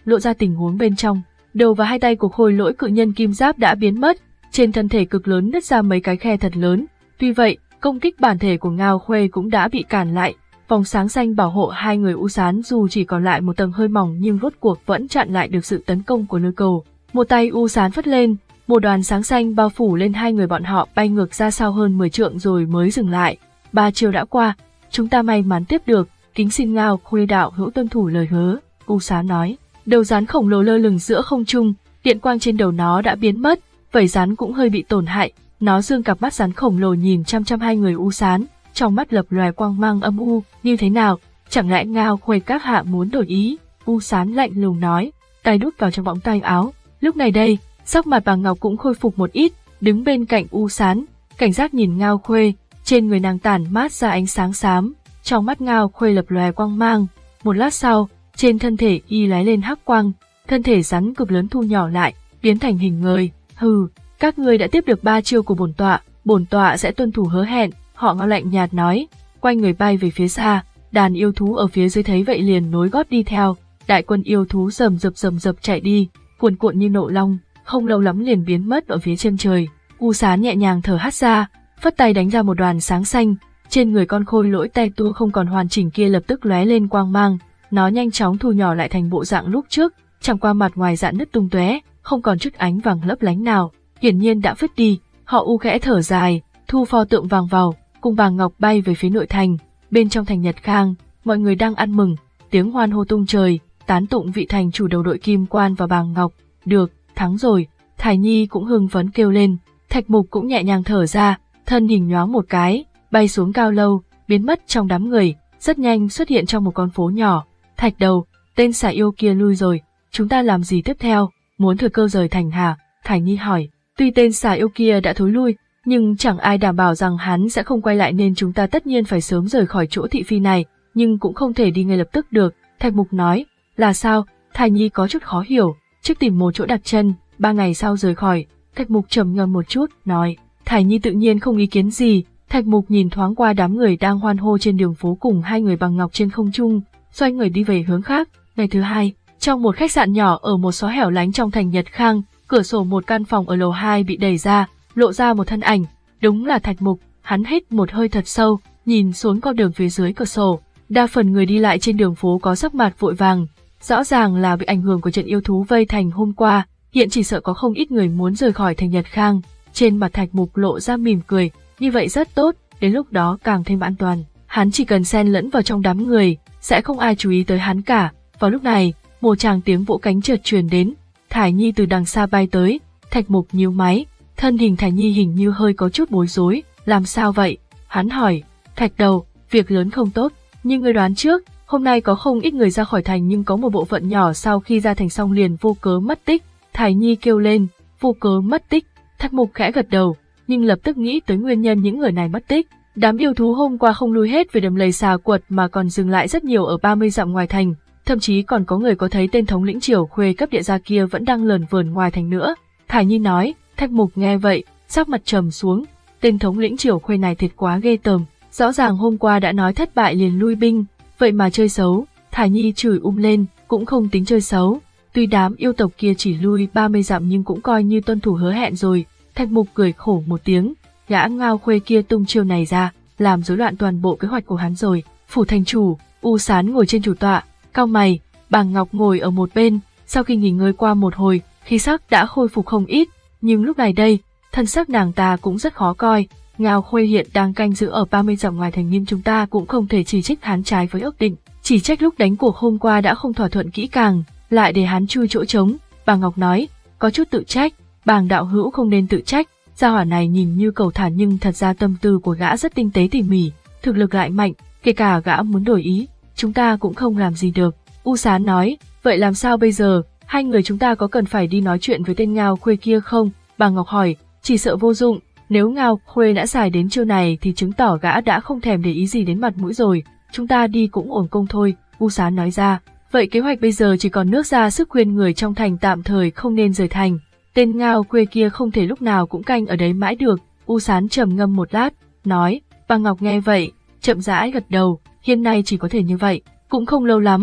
lộ ra tình huống bên trong. Đầu và hai tay của khôi lỗi cự nhân kim giáp đã biến mất, trên thân thể cực lớn nứt ra mấy cái khe thật lớn. Tuy vậy, công kích bản thể của Ngao Khuê cũng đã bị cản lại. Vòng sáng xanh bảo hộ hai người U Sán dù chỉ còn lại một tầng hơi mỏng nhưng rốt cuộc vẫn chặn lại được sự tấn công của lôi cầu. Một tay U Sán phất lên, một đoàn sáng xanh bao phủ lên hai người bọn họ, bay ngược ra sau hơn mười trượng rồi mới dừng lại. Ba chiều đã qua, chúng ta may mắn tiếp được, kính xin Ngao Khuê đạo hữu tuân thủ lời hứa, U Sán nói. Đầu rắn khổng lồ lơ lửng giữa không trung, điện quang trên đầu nó đã biến mất, vảy rắn cũng hơi bị tổn hại. Nó dương cặp mắt rắn khổng lồ nhìn chăm chăm hai người U Sán, trong mắt lập lòe quang mang âm u. Như thế nào, chẳng lẽ Ngao Khuê các hạ muốn đổi ý? U Sán lạnh lùng nói, tay đút vào trong vòng tay áo. Lúc này đây, sắc mặt bà Ngọc cũng khôi phục một ít, đứng bên cạnh U Sán, cảnh giác nhìn Ngao Khuê. Trên người nàng tản mát ra ánh sáng xám, trong mắt Ngao Khuê lập lòe quang mang. Một lát sau, trên thân thể y lóe lên hắc quang, thân thể rắn cực lớn thu nhỏ lại, biến thành hình người. Hừ, các ngươi đã tiếp được ba chiêu của bổn tọa, bổn tọa sẽ tuân thủ hứa hẹn. Họ Ngao lạnh nhạt nói, quay người bay về phía xa. Đàn yêu thú ở phía dưới thấy vậy liền nối gót đi theo. Đại quân yêu thú rầm rập rầm rập chạy đi, cuồn cuộn như nộ long, không lâu lắm liền biến mất ở phía chân trời. U Sán nhẹ nhàng thở hắt ra, phất tay đánh ra một đoàn sáng xanh, trên người con khôi lỗi te tua không còn hoàn chỉnh kia lập tức lóe lên quang mang, nó nhanh chóng thu nhỏ lại thành bộ dạng lúc trước, chẳng qua mặt ngoài rạn nứt tung tóe, không còn chút ánh vàng lấp lánh nào, hiển nhiên đã vứt đi. Họ U khẽ thở dài, thu pho tượng vàng vào, cùng bà Ngọc bay về phía nội thành. Bên trong thành Nhật Khang, mọi người đang ăn mừng, tiếng hoan hô tung trời, tán tụng vị thành chủ đầu đội Kim Quan và bà Ngọc. Được, thắng rồi. Thải Nhi cũng hưng phấn kêu lên. Thạch Mục cũng nhẹ nhàng thở ra, thân hình nhoáng một cái, bay xuống cao lâu, biến mất trong đám người, rất nhanh xuất hiện trong một con phố nhỏ. Thạch Đầu, tên xà yêu kia lui rồi, chúng ta làm gì tiếp theo? Muốn thừa cơ rời thành hả? Thải Nhi hỏi. Tuy tên xà yêu kia đã thối lui, nhưng chẳng ai đảm bảo rằng hắn sẽ không quay lại nên chúng ta tất nhiên phải sớm rời khỏi chỗ thị phi này, nhưng cũng không thể đi ngay lập tức được. Thạch Mục nói. Là sao? Thải Nhi có chút khó hiểu. Trước tìm một chỗ đặt chân, ba ngày sau rời khỏi. Thạch Mục trầm ngâm một chút, nói. Thải Nhi tự nhiên không ý kiến gì. Thạch Mục nhìn thoáng qua đám người đang hoan hô trên đường phố cùng hai người bằng ngọc trên không trung, xoay người đi về hướng khác. Ngày thứ hai, trong một khách sạn nhỏ ở một xó hẻo lánh trong thành Nhật Khang, cửa sổ một căn phòng ở lầu hai bị đẩy ra, lộ ra một thân ảnh. Đúng là Thạch Mục. Hắn hít một hơi thật sâu, nhìn xuống con đường phía dưới cửa sổ. Đa phần người đi lại trên đường phố có sắc mặt vội vàng, rõ ràng là bị ảnh hưởng của trận yêu thú vây thành hôm qua. Hiện chỉ sợ có không ít người muốn rời khỏi thành Nhật Khang. Trên mặt Thạch Mục lộ ra mỉm cười, như vậy rất tốt, đến lúc đó càng thêm an toàn. Hắn chỉ cần xen lẫn vào trong đám người, sẽ không ai chú ý tới hắn cả. Vào lúc này, một tràng tiếng vỗ cánh chợt truyền đến. Thải Nhi từ đằng xa bay tới. Thạch Mục nhíu máy, thân hình Thải Nhi hình như hơi có chút bối rối. Làm sao vậy? Hắn hỏi. Thạch Đầu, việc lớn không tốt. Như ngươi đoán trước, hôm nay có không ít người ra khỏi thành nhưng có một bộ phận nhỏ sau khi ra thành xong liền vô cớ mất tích. Thải Nhi kêu lên. Vô cớ mất tích. Thạch Mục khẽ gật đầu, nhưng lập tức nghĩ tới nguyên nhân những người này mất tích. Đám yêu thú hôm qua không lui hết về đầm lầy xà quật mà còn dừng lại rất nhiều ở ba mươi dặm ngoài thành, thậm chí còn có người có thấy tên thống lĩnh Triều Khuê cấp địa gia kia vẫn đang lởn vởn ngoài thành nữa. Thải Nhi nói. Thạch Mục nghe vậy, sắc mặt trầm xuống. Tên thống lĩnh Triều Khuê này thiệt quá ghê tởm, rõ ràng hôm qua đã nói thất bại liền lui binh, vậy mà chơi xấu. Thải Nhi chửi um lên, cũng không tính chơi xấu. Tuy đám yêu tộc kia chỉ lui ba mươi dặm nhưng cũng coi như tuân thủ hứa hẹn rồi. Thạch Mục cười khổ một tiếng, gã Ngao Khuê kia tung chiêu này ra, làm rối loạn toàn bộ kế hoạch của hắn rồi. Phủ thành chủ, U Sán ngồi trên chủ tọa, cau mày, bà Ngọc ngồi ở một bên. Sau khi nghỉ ngơi qua một hồi, khí sắc đã khôi phục không ít, nhưng lúc này đây, thân sắc nàng ta cũng rất khó coi. Ngao Khuê hiện đang canh giữ ở ba mươi dặm ngoài thành nhưng chúng ta cũng không thể chỉ trích hắn trái với ước định, chỉ trách lúc đánh cuộc hôm qua đã không thỏa thuận kỹ càng, lại để hắn chui chỗ trống. Bà Ngọc nói, có chút tự trách. Bàng đạo hữu không nên tự trách, gia hỏa này nhìn như cầu thả nhưng thật ra tâm tư của gã rất tinh tế tỉ mỉ, thực lực lại mạnh, kể cả gã muốn đổi ý, chúng ta cũng không làm gì được. U Sán nói, vậy làm sao bây giờ, hai người chúng ta có cần phải đi nói chuyện với tên Ngao Khuê kia không? Bà Ngọc hỏi, chỉ sợ vô dụng, nếu Ngao Khuê đã xài đến chiêu này thì chứng tỏ gã đã không thèm để ý gì đến mặt mũi rồi, chúng ta đi cũng ổn công thôi. U Sán nói ra, vậy kế hoạch bây giờ chỉ còn nước ra sức khuyên người trong thành tạm thời không nên rời thành. Tên Ngao Khuê kia không thể lúc nào cũng canh ở đấy mãi được. U Sán trầm ngâm một lát, nói. Bà Ngọc nghe vậy, chậm rãi gật đầu, hiện nay chỉ có thể như vậy. Cũng không lâu lắm,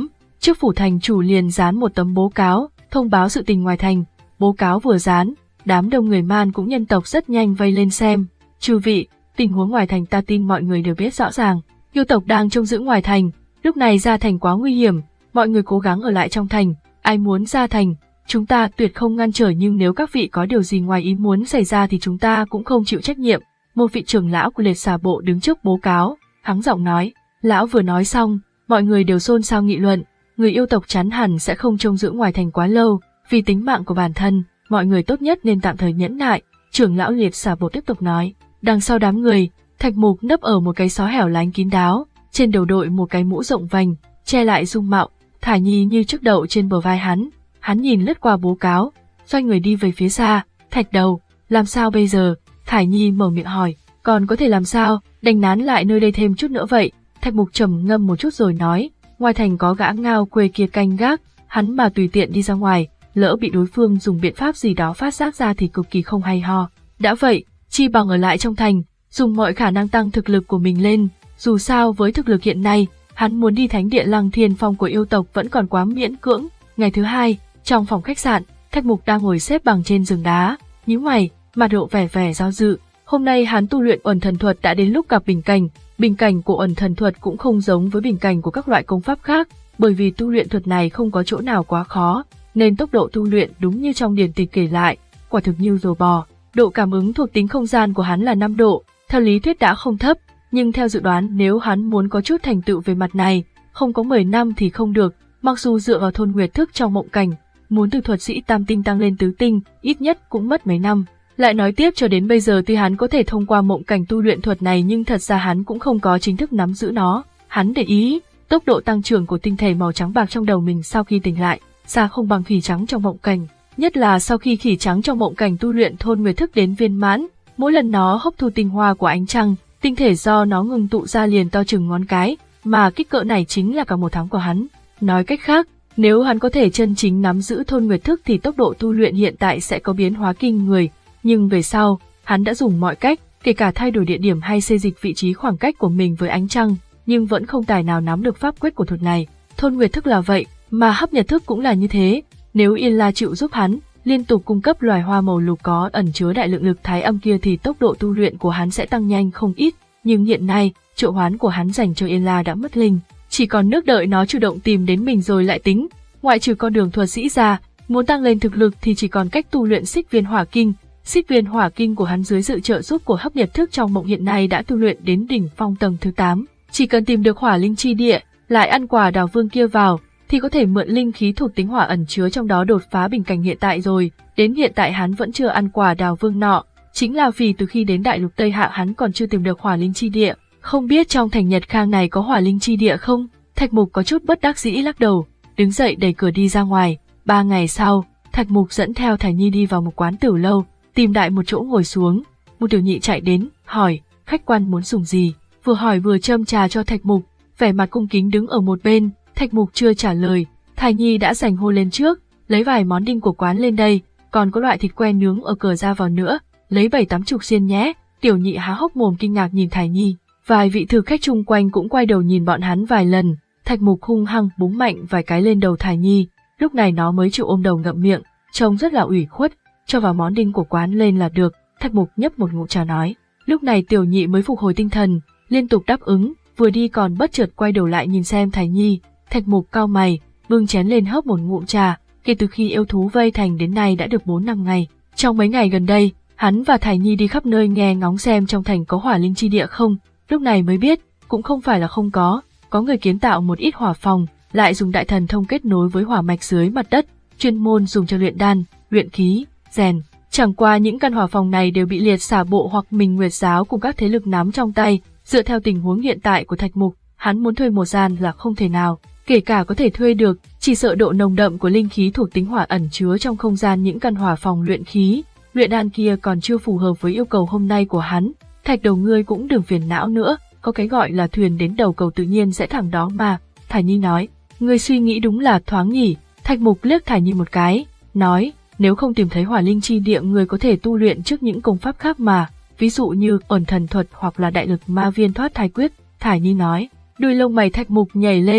Trước phủ thành chủ liền dán một tấm bố cáo, thông báo sự tình ngoài thành. Bố cáo vừa dán, đám đông người Man cũng nhân tộc rất nhanh vây lên xem. Chư vị, tình huống ngoài thành ta tin mọi người đều biết rõ ràng. Yêu tộc đang trông giữ ngoài thành, lúc này ra thành quá nguy hiểm, mọi người cố gắng ở lại trong thành. Ai muốn ra thành, chúng ta tuyệt không ngăn trở, nhưng nếu các vị có điều gì ngoài ý muốn xảy ra thì chúng ta cũng không chịu trách nhiệm. Một vị trưởng lão của liệt xà bộ đứng trước bố cáo, hắng giọng nói. Lão vừa nói xong, mọi người đều xôn xao nghị luận. Người yêu tộc chắn hẳn sẽ không trông giữ ngoài thành quá lâu, vì tính mạng của bản thân, mọi người tốt nhất nên tạm thời nhẫn nại. Trưởng lão liệt xà bộ tiếp tục nói. Đằng sau đám người, Thạch Mục nấp ở một cái xó hẻo lánh kín đáo, trên đầu đội một cái mũ rộng vành, che lại dung mạo. Thải Nhi như trước đậu trên bờ vai hắn, hắn nhìn lướt qua bố cáo, xoay người đi về phía xa. Thạch đầu, làm sao bây giờ? Thải Nhi mở miệng hỏi. Còn có thể làm sao, đành nán lại nơi đây thêm chút nữa vậy. Thạch Mục trầm ngâm một chút rồi nói. Ngoài thành có gã ngao quê kia canh gác, hắn mà tùy tiện đi ra ngoài, lỡ bị đối phương dùng biện pháp gì đó phát giác ra thì cực kỳ không hay ho. Đã vậy, chi bằng ở lại trong thành, dùng mọi khả năng tăng thực lực của mình lên. Dù sao với thực lực hiện nay, hắn muốn đi thánh địa Lăng Thiên Phong của yêu tộc vẫn còn quá miễn cưỡng. Ngày thứ hai, trong phòng khách sạn, Thạch Mục đang ngồi xếp bằng trên giường đá, nhíu mày, mặt độ vẻ vẻ do dự. Hôm nay hắn tu luyện Uẩn Thần Thuật đã đến lúc gặp bình cảnh. Bình cảnh của Uẩn Thần Thuật cũng không giống với bình cảnh của các loại công pháp khác, bởi vì tu luyện thuật này không có chỗ nào quá khó, nên tốc độ tu luyện đúng như trong điển tịch kể lại, quả thực như rùa bò. Độ cảm ứng thuộc tính không gian của hắn là năm độ, theo lý thuyết đã không thấp, nhưng theo dự đoán nếu hắn muốn có chút thành tựu về mặt này, không có mười năm thì không được. Mặc dù dựa vào thôn nguyệt thức trong mộng cảnh, muốn từ thuật sĩ tam tinh tăng lên tứ tinh, ít nhất cũng mất mấy năm. Lại nói tiếp, cho đến bây giờ tuy hắn có thể thông qua mộng cảnh tu luyện thuật này nhưng thật ra hắn cũng không có chính thức nắm giữ nó. Hắn để ý, tốc độ tăng trưởng của tinh thể màu trắng bạc trong đầu mình sau khi tỉnh lại, xa không bằng khỉ trắng trong mộng cảnh. Nhất là sau khi khỉ trắng trong mộng cảnh tu luyện thôn nguyệt thức đến viên mãn, mỗi lần nó hấp thu tinh hoa của ánh trăng, tinh thể do nó ngừng tụ ra liền to chừng ngón cái, mà kích cỡ này chính là cả một tháng của hắn. Nói cách khác, nếu hắn có thể chân chính nắm giữ thôn nguyệt thức thì tốc độ tu luyện hiện tại sẽ có biến hóa kinh người. Nhưng về sau, hắn đã dùng mọi cách, kể cả thay đổi địa điểm hay xê dịch vị trí khoảng cách của mình với ánh trăng, nhưng vẫn không tài nào nắm được pháp quyết của thuật này. Thôn nguyệt thức là vậy, mà hấp nhật thức cũng là như thế. Nếu Yên La chịu giúp hắn, liên tục cung cấp loài hoa màu lục có ẩn chứa đại lượng lực thái âm kia thì tốc độ tu luyện của hắn sẽ tăng nhanh không ít. Nhưng hiện nay, triệu hoán của hắn dành cho Yên La đã mất linh, chỉ còn nước đợi nó chủ động tìm đến mình rồi lại tính. Ngoại trừ con đường thuật sĩ ra, muốn tăng lên thực lực thì chỉ còn cách tu luyện xích viên hỏa kinh. Xích viên hỏa kinh của hắn dưới sự trợ giúp của hấp nhật thức trong mộng hiện nay đã tu luyện đến đỉnh phong tầng thứ tám. Chỉ cần tìm được hỏa linh chi địa, lại ăn quả đào vương kia vào, thì có thể mượn linh khí thuộc tính hỏa ẩn chứa trong đó đột phá bình cảnh hiện tại rồi. Đến hiện tại hắn vẫn chưa ăn quả đào vương nọ, chính là vì từ khi đến đại lục Tây Hạ hắn còn chưa tìm được hỏa linh chi địa. Không biết trong thành Nhật Khang này có hỏa linh chi địa không? Thạch Mục có chút bất đắc dĩ lắc đầu, đứng dậy đẩy cửa đi ra ngoài. Ba ngày sau, Thạch Mục dẫn theo Thải Nhi đi vào một quán tiểu lâu, tìm đại một chỗ ngồi xuống. Một tiểu nhị chạy đến, hỏi, khách quan muốn dùng gì? Vừa hỏi vừa châm trà cho Thạch Mục, vẻ mặt cung kính đứng ở một bên. Thạch Mục chưa trả lời, Thải Nhi đã giành hô lên trước, lấy vài món đinh của quán lên đây, còn có loại thịt que nướng ở cửa ra vào nữa, lấy bảy tám chục xiên nhé. Tiểu nhị há hốc mồm kinh ngạc nhìn Thải Nhi, vài vị thực khách chung quanh cũng quay đầu nhìn bọn hắn vài lần. Thạch Mục hung hăng búng mạnh vài cái lên đầu Thải Nhi, lúc này nó mới chịu ôm đầu ngậm miệng, trông rất là ủy khuất. Cho vào món đinh của quán lên là được. Thạch Mục nhấp một ngụm trà nói. Lúc này tiểu nhị mới phục hồi tinh thần, liên tục đáp ứng, vừa đi còn bất chợt quay đầu lại nhìn xem Thải Nhi. Thạch Mục cau mày, bưng chén lên hớp một ngụm trà. Kể từ khi yêu thú vây thành đến nay đã được bốn năm ngày. Trong mấy ngày gần đây, hắn và Thải Nhi đi khắp nơi nghe ngóng xem trong thành có hỏa linh chi địa không. Lúc này mới biết, cũng không phải là không có, có người kiến tạo một ít hỏa phòng, lại dùng đại thần thông kết nối với hỏa mạch dưới mặt đất, chuyên môn dùng cho luyện đan, luyện khí, rèn. Chẳng qua những căn hỏa phòng này đều bị liệt xả bộ hoặc Minh Nguyệt giáo cùng các thế lực nắm trong tay. Dựa theo tình huống hiện tại của Thạch Mục, hắn muốn thuê một gian là không thể nào, kể cả có thể thuê được, chỉ sợ độ nồng đậm của linh khí thuộc tính hỏa ẩn chứa trong không gian những căn hỏa phòng luyện khí, luyện đan kia còn chưa phù hợp với yêu cầu hôm nay của hắn. Thạch đầu ngươi cũng đừng phiền não nữa, có cái gọi là thuyền đến đầu cầu tự nhiên sẽ thẳng đó mà. Thải Nhi nói, ngươi suy nghĩ đúng là thoáng nhỉ. Thạch Mục liếc Thải Nhi một cái, nói, nếu không tìm thấy hỏa linh chi địa người có thể tu luyện trước những công pháp khác mà, ví dụ như Uẩn Thần Thuật hoặc là đại lực ma viên thoát thai quyết. Thải Nhi nói, đuôi lông mày Thạch Mục nhảy lên,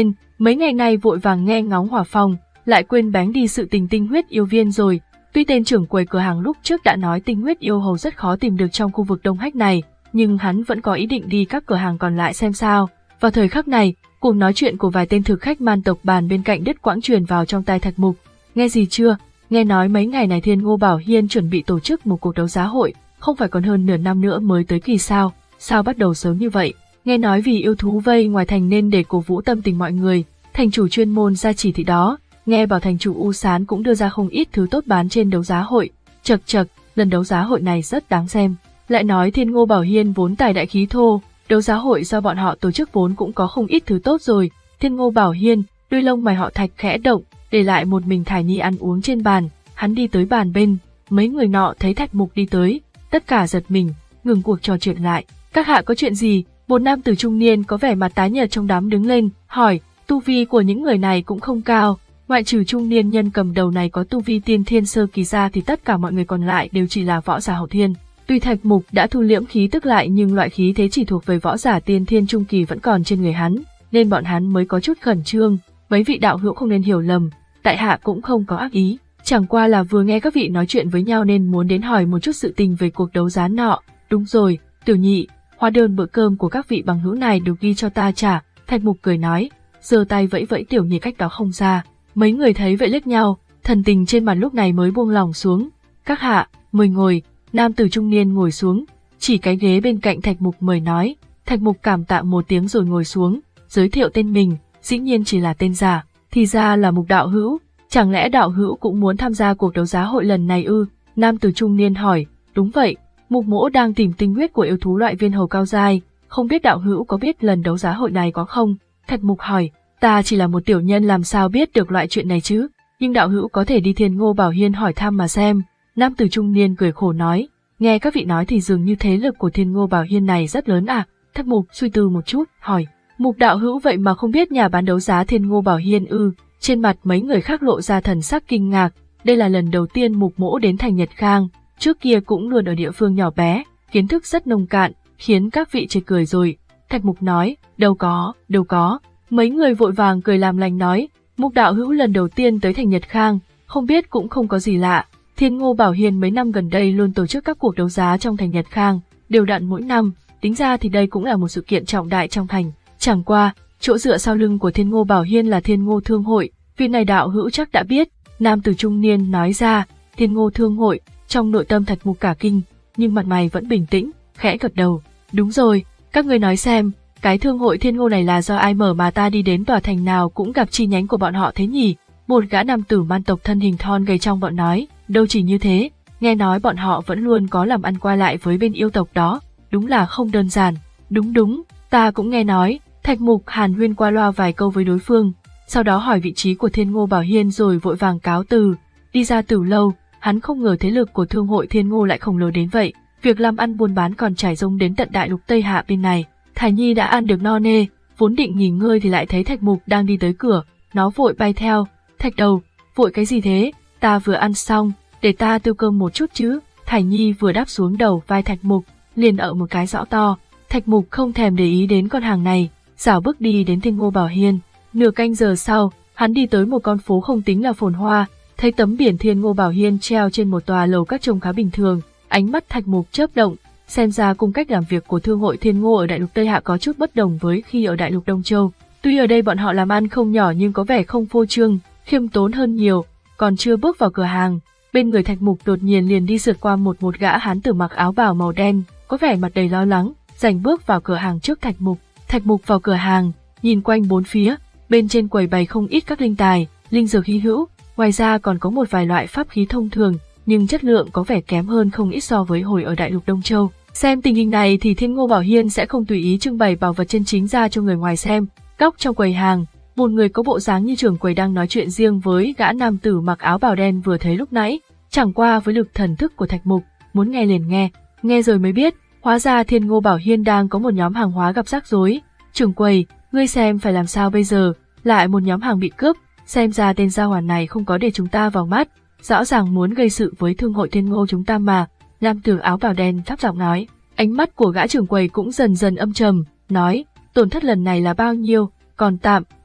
Mấy ngày nay vội vàng nghe ngóng hỏa phòng, lại quên bén đi sự tình tinh huyết yêu viên rồi. Tuy tên trưởng quầy cửa hàng lúc trước đã nói tinh huyết yêu hầu rất khó tìm được trong khu vực Đông Hách này, nhưng hắn vẫn có ý định đi các cửa hàng còn lại xem sao. Vào thời khắc này, cuộc nói chuyện của vài tên thực khách man tộc bàn bên cạnh đứt quãng truyền vào trong tai Thạch Mục. Nghe gì chưa? Nghe nói mấy ngày này Thiên Ngô Bảo Hiên chuẩn bị tổ chức một cuộc đấu giá hội, không phải còn hơn nửa năm nữa mới tới kỳ sao? Sao bắt đầu sớm như vậy? Nghe nói vì yêu thú vây ngoài thành nên để cổ vũ tâm tình mọi người, thành chủ chuyên môn ra chỉ thị đó. Nghe bảo thành chủ U Sán cũng đưa ra không ít thứ tốt bán trên đấu giá hội. Chật chật, lần đấu giá hội này rất đáng xem. Lại nói Thiên Ngô Bảo Hiên vốn tài đại khí thô, đấu giá hội do bọn họ tổ chức vốn cũng có không ít thứ tốt rồi. Thiên Ngô Bảo Hiên, đuôi lông mày họ Thạch khẽ động, để lại một mình Thải Nhi ăn uống trên bàn. Hắn đi tới bàn bên, mấy người nọ thấy Thạch Mục đi tới, tất cả giật mình, ngừng cuộc trò chuyện lại. Các hạ có chuyện gì? Một nam tử trung niên có vẻ mặt tái nhợt trong đám đứng lên, hỏi. Tu vi của những người này cũng không cao, ngoại trừ trung niên nhân cầm đầu này có tu vi tiên thiên sơ kỳ ra thì tất cả mọi người còn lại đều chỉ là võ giả hậu thiên. Tuy Thạch Mục đã thu liễm khí tức lại nhưng loại khí thế chỉ thuộc về võ giả tiên thiên trung kỳ vẫn còn trên người hắn, nên bọn hắn mới có chút khẩn trương. Mấy vị đạo hữu không nên hiểu lầm, tại hạ cũng không có ác ý, chẳng qua là vừa nghe các vị nói chuyện với nhau nên muốn đến hỏi một chút sự tình về cuộc đấu giá nọ. Đúng rồi, Tiểu Nhị, hóa đơn bữa cơm của các vị bằng hữu này được ghi cho ta trả. Thạch Mục cười nói, giơ tay vẫy vẫy Tiểu Nhị cách đó không xa. Mấy người thấy vậy liếc nhau, thần tình trên mặt lúc này mới buông lòng xuống. Các hạ, mời ngồi. Nam tử trung niên ngồi xuống, chỉ cái ghế bên cạnh Thạch Mục mời nói. Thạch Mục cảm tạ một tiếng rồi ngồi xuống, giới thiệu tên mình, dĩ nhiên chỉ là tên giả, thì ra là Mục đạo hữu. Chẳng lẽ đạo hữu cũng muốn tham gia cuộc đấu giá hội lần này ư? Nam tử trung niên hỏi. Đúng vậy, Mục mỗ đang tìm tinh huyết của yêu thú loại viên hầu cao giai, không biết đạo hữu có biết lần đấu giá hội này có không? Thạch Mục hỏi. Ta chỉ là một tiểu nhân làm sao biết được loại chuyện này chứ, nhưng đạo hữu có thể đi Thiên Ngô Bảo Hiên hỏi thăm mà xem. Nam tử trung niên cười khổ nói, nghe các vị nói thì dường như thế lực của Thiên Ngô Bảo Hiên này rất lớn à? Thạch Mục suy tư một chút, hỏi, Mục đạo hữu vậy mà không biết nhà bán đấu giá Thiên Ngô Bảo Hiên ư? Trên mặt mấy người khác lộ ra thần sắc kinh ngạc, đây là lần đầu tiên Mục mỗ đến thành Nhật Khang, trước kia cũng luôn ở địa phương nhỏ bé, kiến thức rất nông cạn, khiến các vị chê cười rồi. Thạch Mục nói, đâu có, đâu có. Mấy người vội vàng cười làm lành nói, Mục đạo hữu lần đầu tiên tới thành Nhật Khang, không biết cũng không có gì lạ. Thiên Ngô Bảo Hiên mấy năm gần đây luôn tổ chức các cuộc đấu giá trong thành Nhật Khang, đều đặn mỗi năm, tính ra thì đây cũng là một sự kiện trọng đại trong thành. Chẳng qua, chỗ dựa sau lưng của Thiên Ngô Bảo Hiên là Thiên Ngô Thương Hội, việc này đạo hữu chắc đã biết. Nam tử trung niên nói ra, Thiên Ngô Thương Hội, trong nội tâm Thạch Mục cả kinh, nhưng mặt mày vẫn bình tĩnh, khẽ gật đầu. Đúng rồi, các người nói xem, cái thương hội Thiên Ngô này là do ai mở mà ta đi đến tòa thành nào cũng gặp chi nhánh của bọn họ thế nhỉ? Một gã nam tử man tộc thân hình thon gầy trong bọn nói, đâu chỉ như thế, nghe nói bọn họ vẫn luôn có làm ăn qua lại với bên yêu tộc đó, đúng là không đơn giản. Đúng đúng, ta cũng nghe nói. Thạch Mục hàn huyên qua loa vài câu với đối phương, sau đó hỏi vị trí của Thiên Ngô Bảo Hiên rồi vội vàng cáo từ, đi ra Tử lâu. Hắn không ngờ thế lực của thương hội Thiên Ngô lại khổng lồ đến vậy, việc làm ăn buôn bán còn trải rộng đến tận đại lục Tây Hạ bên này. Thải Nhi đã ăn được no nê, vốn định nghỉ ngơi thì lại thấy Thạch Mục đang đi tới cửa, nó vội bay theo. Thạch đầu, vội cái gì thế, ta vừa ăn xong, để ta tiêu cơm một chút chứ. Thải Nhi vừa đáp xuống đầu vai Thạch Mục, liền ở một cái rõ to. Thạch Mục không thèm để ý đến con hàng này, dảo bước đi đến Thiên Ngô Bảo Hiên. Nửa canh giờ sau, hắn đi tới một con phố không tính là phồn hoa, thấy tấm biển Thiên Ngô Bảo Hiên treo trên một tòa lầu các trông khá bình thường, ánh mắt Thạch Mục chớp động, xem ra cung cách làm việc của thương hội Thiên Ngô ở đại lục Tây Hạ có chút bất đồng với khi ở đại lục Đông Châu. Tuy ở đây bọn họ làm ăn không nhỏ nhưng có vẻ không phô trương, khiêm tốn hơn nhiều. Còn chưa bước vào cửa hàng, bên người Thạch Mục đột nhiên liền đi sượt qua một một gã hán tử mặc áo bào màu đen, có vẻ mặt đầy lo lắng, rảnh bước vào cửa hàng trước Thạch Mục. Thạch Mục vào cửa hàng, nhìn quanh bốn phía, bên trên quầy bày không ít các linh tài, linh dược hy hữu, ngoài ra còn có một vài loại pháp khí thông thường, nhưng chất lượng có vẻ kém hơn không ít so với hồi ở đại lục Đông Châu. Xem tình hình này thì Thiên Ngô Bảo Hiên sẽ không tùy ý trưng bày bảo vật chân chính ra cho người ngoài xem. Góc trong quầy hàng, một người có bộ dáng như trưởng quầy đang nói chuyện riêng với gã nam tử mặc áo bào đen vừa thấy lúc nãy. Chẳng qua với lực thần thức của Thạch Mục, muốn nghe liền nghe, nghe rồi mới biết, hóa ra Thiên Ngô Bảo Hiên đang có một nhóm hàng hóa gặp rắc rối. Trưởng quầy, ngươi xem phải làm sao bây giờ? Lại một nhóm hàng bị cướp, xem ra tên gia hỏa này không có để chúng ta vào mắt, rõ ràng muốn gây sự với thương hội Thiên Ngô chúng ta mà. Nam tử áo bào đen thấp giọng nói. Ánh mắt của gã trưởng quầy cũng dần dần âm trầm, nói, tổn thất lần này là bao nhiêu? Còn tạm,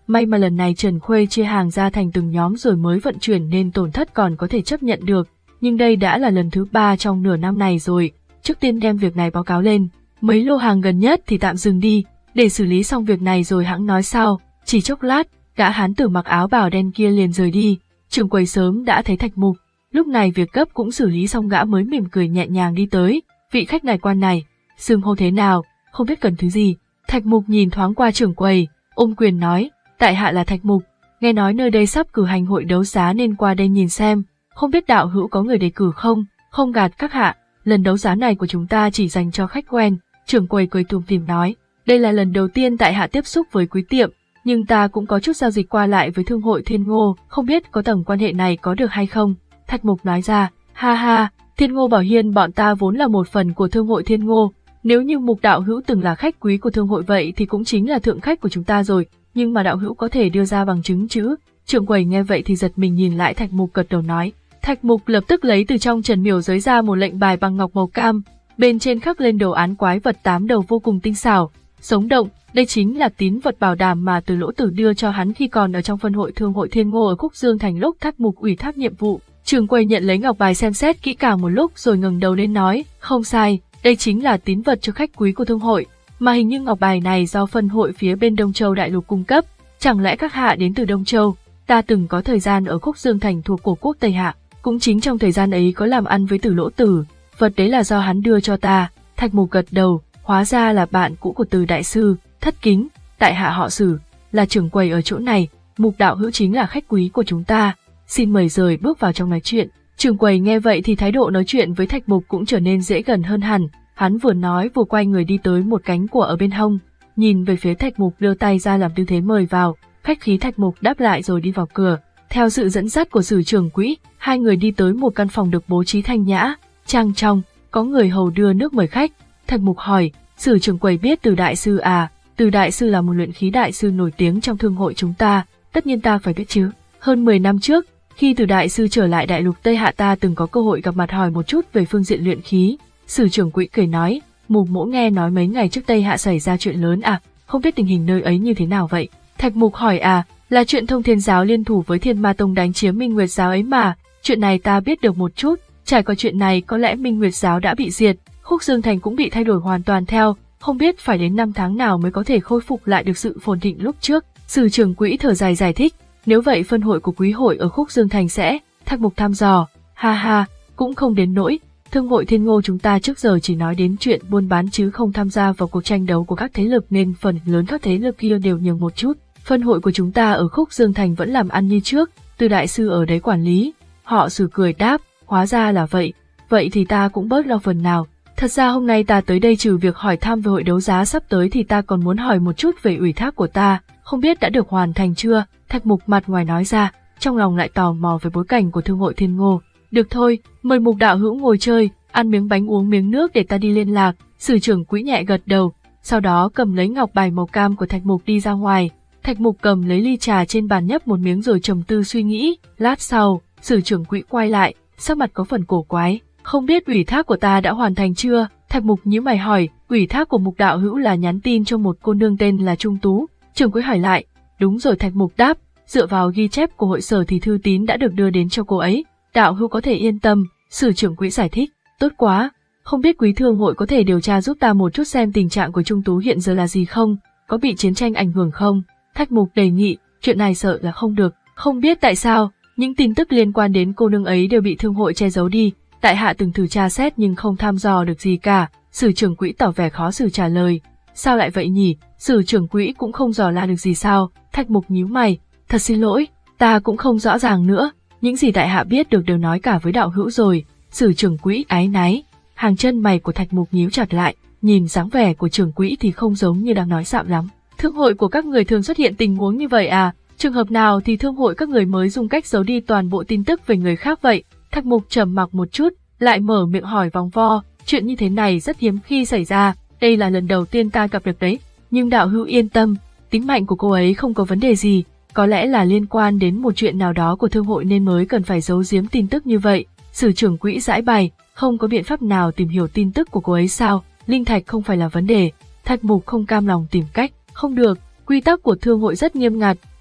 May mà lần này Trần Khuê chia hàng ra thành từng nhóm rồi mới vận chuyển nên tổn thất còn có thể chấp nhận được, nhưng đây đã là lần thứ ba trong nửa năm này rồi, trước tiên đem việc này báo cáo lên. Mấy lô hàng gần nhất thì tạm dừng đi, để xử lý xong việc này rồi hãng nói sau. Chỉ chốc lát, gã hán tử mặc áo bào đen kia liền rời đi. Trưởng quầy sớm đã thấy Thạch Mục, lúc này việc cấp cũng xử lý xong gã mới mỉm cười nhẹ nhàng đi tới. Vị khách này quan này, xưng hô thế nào, không biết cần thứ gì. Thạch Mục nhìn thoáng qua trưởng quầy, ôm quyền nói, tại hạ là Thạch Mục, nghe nói nơi đây sắp cử hành hội đấu giá nên qua đây nhìn xem, không biết đạo hữu có người đề cử không? Không gạt các hạ, lần đấu giá này của chúng ta chỉ dành cho khách quen. Trưởng quầy cười tủm tỉm nói, đây là lần đầu tiên tại hạ tiếp xúc với quý tiệm, nhưng ta cũng có chút giao dịch qua lại với thương hội Thiên Ngô, không biết có tầng quan hệ này có được hay không? Thạch Mục nói ra, ha ha, Thiên Ngô Bảo Hiên bọn ta vốn là một phần của thương hội Thiên Ngô, nếu như Mục đạo hữu từng là khách quý của thương hội vậy thì cũng chính là thượng khách của chúng ta rồi, nhưng mà đạo hữu có thể đưa ra bằng chứng chứ? Trưởng quầy nghe vậy thì giật mình nhìn lại Thạch Mục, gật đầu nói. Thạch Mục lập tức lấy từ trong trần miểu giới ra một lệnh bài bằng ngọc màu cam, bên trên khắc lên đồ án quái vật tám đầu vô cùng tinh xảo, sống động. Đây chính là tín vật bảo đảm mà Từ Lỗ Tử đưa cho hắn khi còn ở trong phân hội thương hội Thiên Ngô ở Khúc Dương Thành lúc Thạch Mục ủy thác nhiệm vụ. Trưởng quầy nhận lấy ngọc bài xem xét kỹ càng một lúc rồi ngẩng đầu lên nói, không sai, đây chính là tín vật cho khách quý của thương hội, mà hình như ngọc bài này do phân hội phía bên Đông Châu Đại Lục cung cấp. Chẳng lẽ các hạ đến từ Đông Châu? Ta từng có thời gian ở Khúc Dương Thành thuộc cổ quốc Tây Hạ, cũng chính trong thời gian ấy có làm ăn với Từ Lỗ Tử, vật đấy là do hắn đưa cho ta. Thạch Mục gật đầu, hóa ra là bạn cũ của Từ đại sư, thất kính, tại hạ họ Sử, là trưởng quầy ở chỗ này, Mục đạo hữu chính là khách quý của chúng ta, xin mời rời bước vào trong nói chuyện. Trưởng quầy nghe vậy thì thái độ nói chuyện với Thạch Mục cũng trở nên dễ gần hơn hẳn, hắn vừa nói vừa quay người đi tới một cánh của ở bên hông, nhìn về phía Thạch Mục đưa tay ra làm tư thế mời vào, khách khí Thạch Mục đáp lại rồi đi vào cửa. Theo sự dẫn dắt của Sử trưởng quỹ, hai người đi tới một căn phòng được bố trí thanh nhã, trang trọng, có người hầu đưa nước mời khách. Thạch Mục hỏi, Sử trưởng quầy biết Từ đại sư à? Từ đại sư là một luyện khí đại sư nổi tiếng trong thương hội chúng ta, tất nhiên ta phải biết chứ. Hơn mười năm trước, khi Từ đại sư trở lại đại lục Tây Hạ ta từng có cơ hội gặp mặt hỏi một chút về phương diện luyện khí. Sử trưởng quỹ cười nói, Mục mỗ nghe nói mấy ngày trước Tây Hạ xảy ra chuyện lớn à, không biết tình hình nơi ấy như thế nào vậy? Thạch Mục hỏi, à, là chuyện Thông Thiên giáo liên thủ với Thiên Ma Tông đánh chiếm Minh Nguyệt giáo ấy mà, chuyện này ta biết được một chút, trải qua chuyện này có lẽ Minh Nguyệt giáo đã bị diệt, Khúc Dương Thành cũng bị thay đổi hoàn toàn theo, không biết phải đến năm tháng nào mới có thể khôi phục lại được sự phồn thịnh lúc trước. Sử trưởng quỹ thở dài giải thích, nếu vậy phân hội của quý hội ở Khúc Dương Thành sẽ. Thạch Mục thăm dò, ha ha, cũng không đến nỗi, thương hội Thiên Ngô chúng ta trước giờ chỉ nói đến chuyện buôn bán chứ không tham gia vào cuộc tranh đấu của các thế lực nên phần lớn các thế lực kia đều nhường một chút. Phân hội của chúng ta ở Khúc Dương Thành vẫn làm ăn như trước, Từ đại sư ở đấy quản lý. Họ Sử cười đáp, hóa ra là vậy, vậy thì ta cũng bớt lo phần nào. Thật ra hôm nay ta tới đây trừ việc hỏi thăm về hội đấu giá sắp tới thì ta còn muốn hỏi một chút về ủy thác của ta, không biết đã được hoàn thành chưa? Thạch Mục mặt ngoài nói ra, trong lòng lại tò mò về bối cảnh của thương hội Thiên Ngô. Được thôi, mời Mục đạo hữu ngồi chơi, ăn miếng bánh uống miếng nước để ta đi liên lạc. Sử trưởng quỹ nhẹ gật đầu, sau đó cầm lấy ngọc bài màu cam của Thạch Mục đi ra ngoài. Thạch Mục cầm lấy ly trà trên bàn nhấp một miếng rồi trầm tư suy nghĩ. Lát sau, Sử trưởng quỹ quay lại, sắc mặt có phần cổ quái. Không biết ủy thác của ta đã hoàn thành chưa? Thạch Mục nhíu mày hỏi. Ủy thác của Mục đạo hữu là nhắn tin cho một cô nương tên là Trung Tú. Trưởng quỹ hỏi lại. Đúng rồi, Thạch Mục đáp. Dựa vào ghi chép của hội sở thì thư tín đã được đưa đến cho cô ấy. Đạo hữu có thể yên tâm. Sử trưởng quỹ giải thích. Tốt quá. Không biết quý thương hội có thể điều tra giúp ta một chút xem tình trạng của Trung Tú hiện giờ là gì không? Có bị chiến tranh ảnh hưởng không? Thạch Mục đề nghị. Chuyện này sợ là không được. Không biết tại sao, những tin tức liên quan đến cô nương ấy đều bị thương hội che giấu đi. Tại hạ từng thử tra xét nhưng không thăm dò được gì cả. Sử trưởng quỹ tỏ vẻ khó xử trả lời. Sao lại vậy nhỉ? Sử trưởng quỹ cũng không dò la được gì sao? Thạch Mục nhíu mày. Thật xin lỗi, ta cũng không rõ ràng nữa. Những gì tại hạ biết được đều nói cả với đạo hữu rồi. Sử trưởng quỹ áy náy. Hàng chân mày của Thạch Mục nhíu chặt lại. Nhìn dáng vẻ của trưởng quỹ thì không giống như đang nói xạo lắm. Thương hội của các người thường xuất hiện tình huống như vậy à? Trường hợp nào thì thương hội các người mới dùng cách giấu đi toàn bộ tin tức về người khác vậy? Thạch Mục trầm mặc một chút, lại mở miệng hỏi vòng vo. Chuyện như thế này rất hiếm khi xảy ra, đây là lần đầu tiên ta gặp được đấy. Nhưng đạo hữu yên tâm, tính mạng của cô ấy không có vấn đề gì, có lẽ là liên quan đến một chuyện nào đó của thương hội nên mới cần phải giấu giếm tin tức như vậy. Sử trưởng quỹ giải bày, không có biện pháp nào tìm hiểu tin tức của cô ấy sao? Linh thạch không phải là vấn đề. Thạch Mục không cam lòng tìm cách, không được, quy tắc của thương hội rất nghiêm ngặt,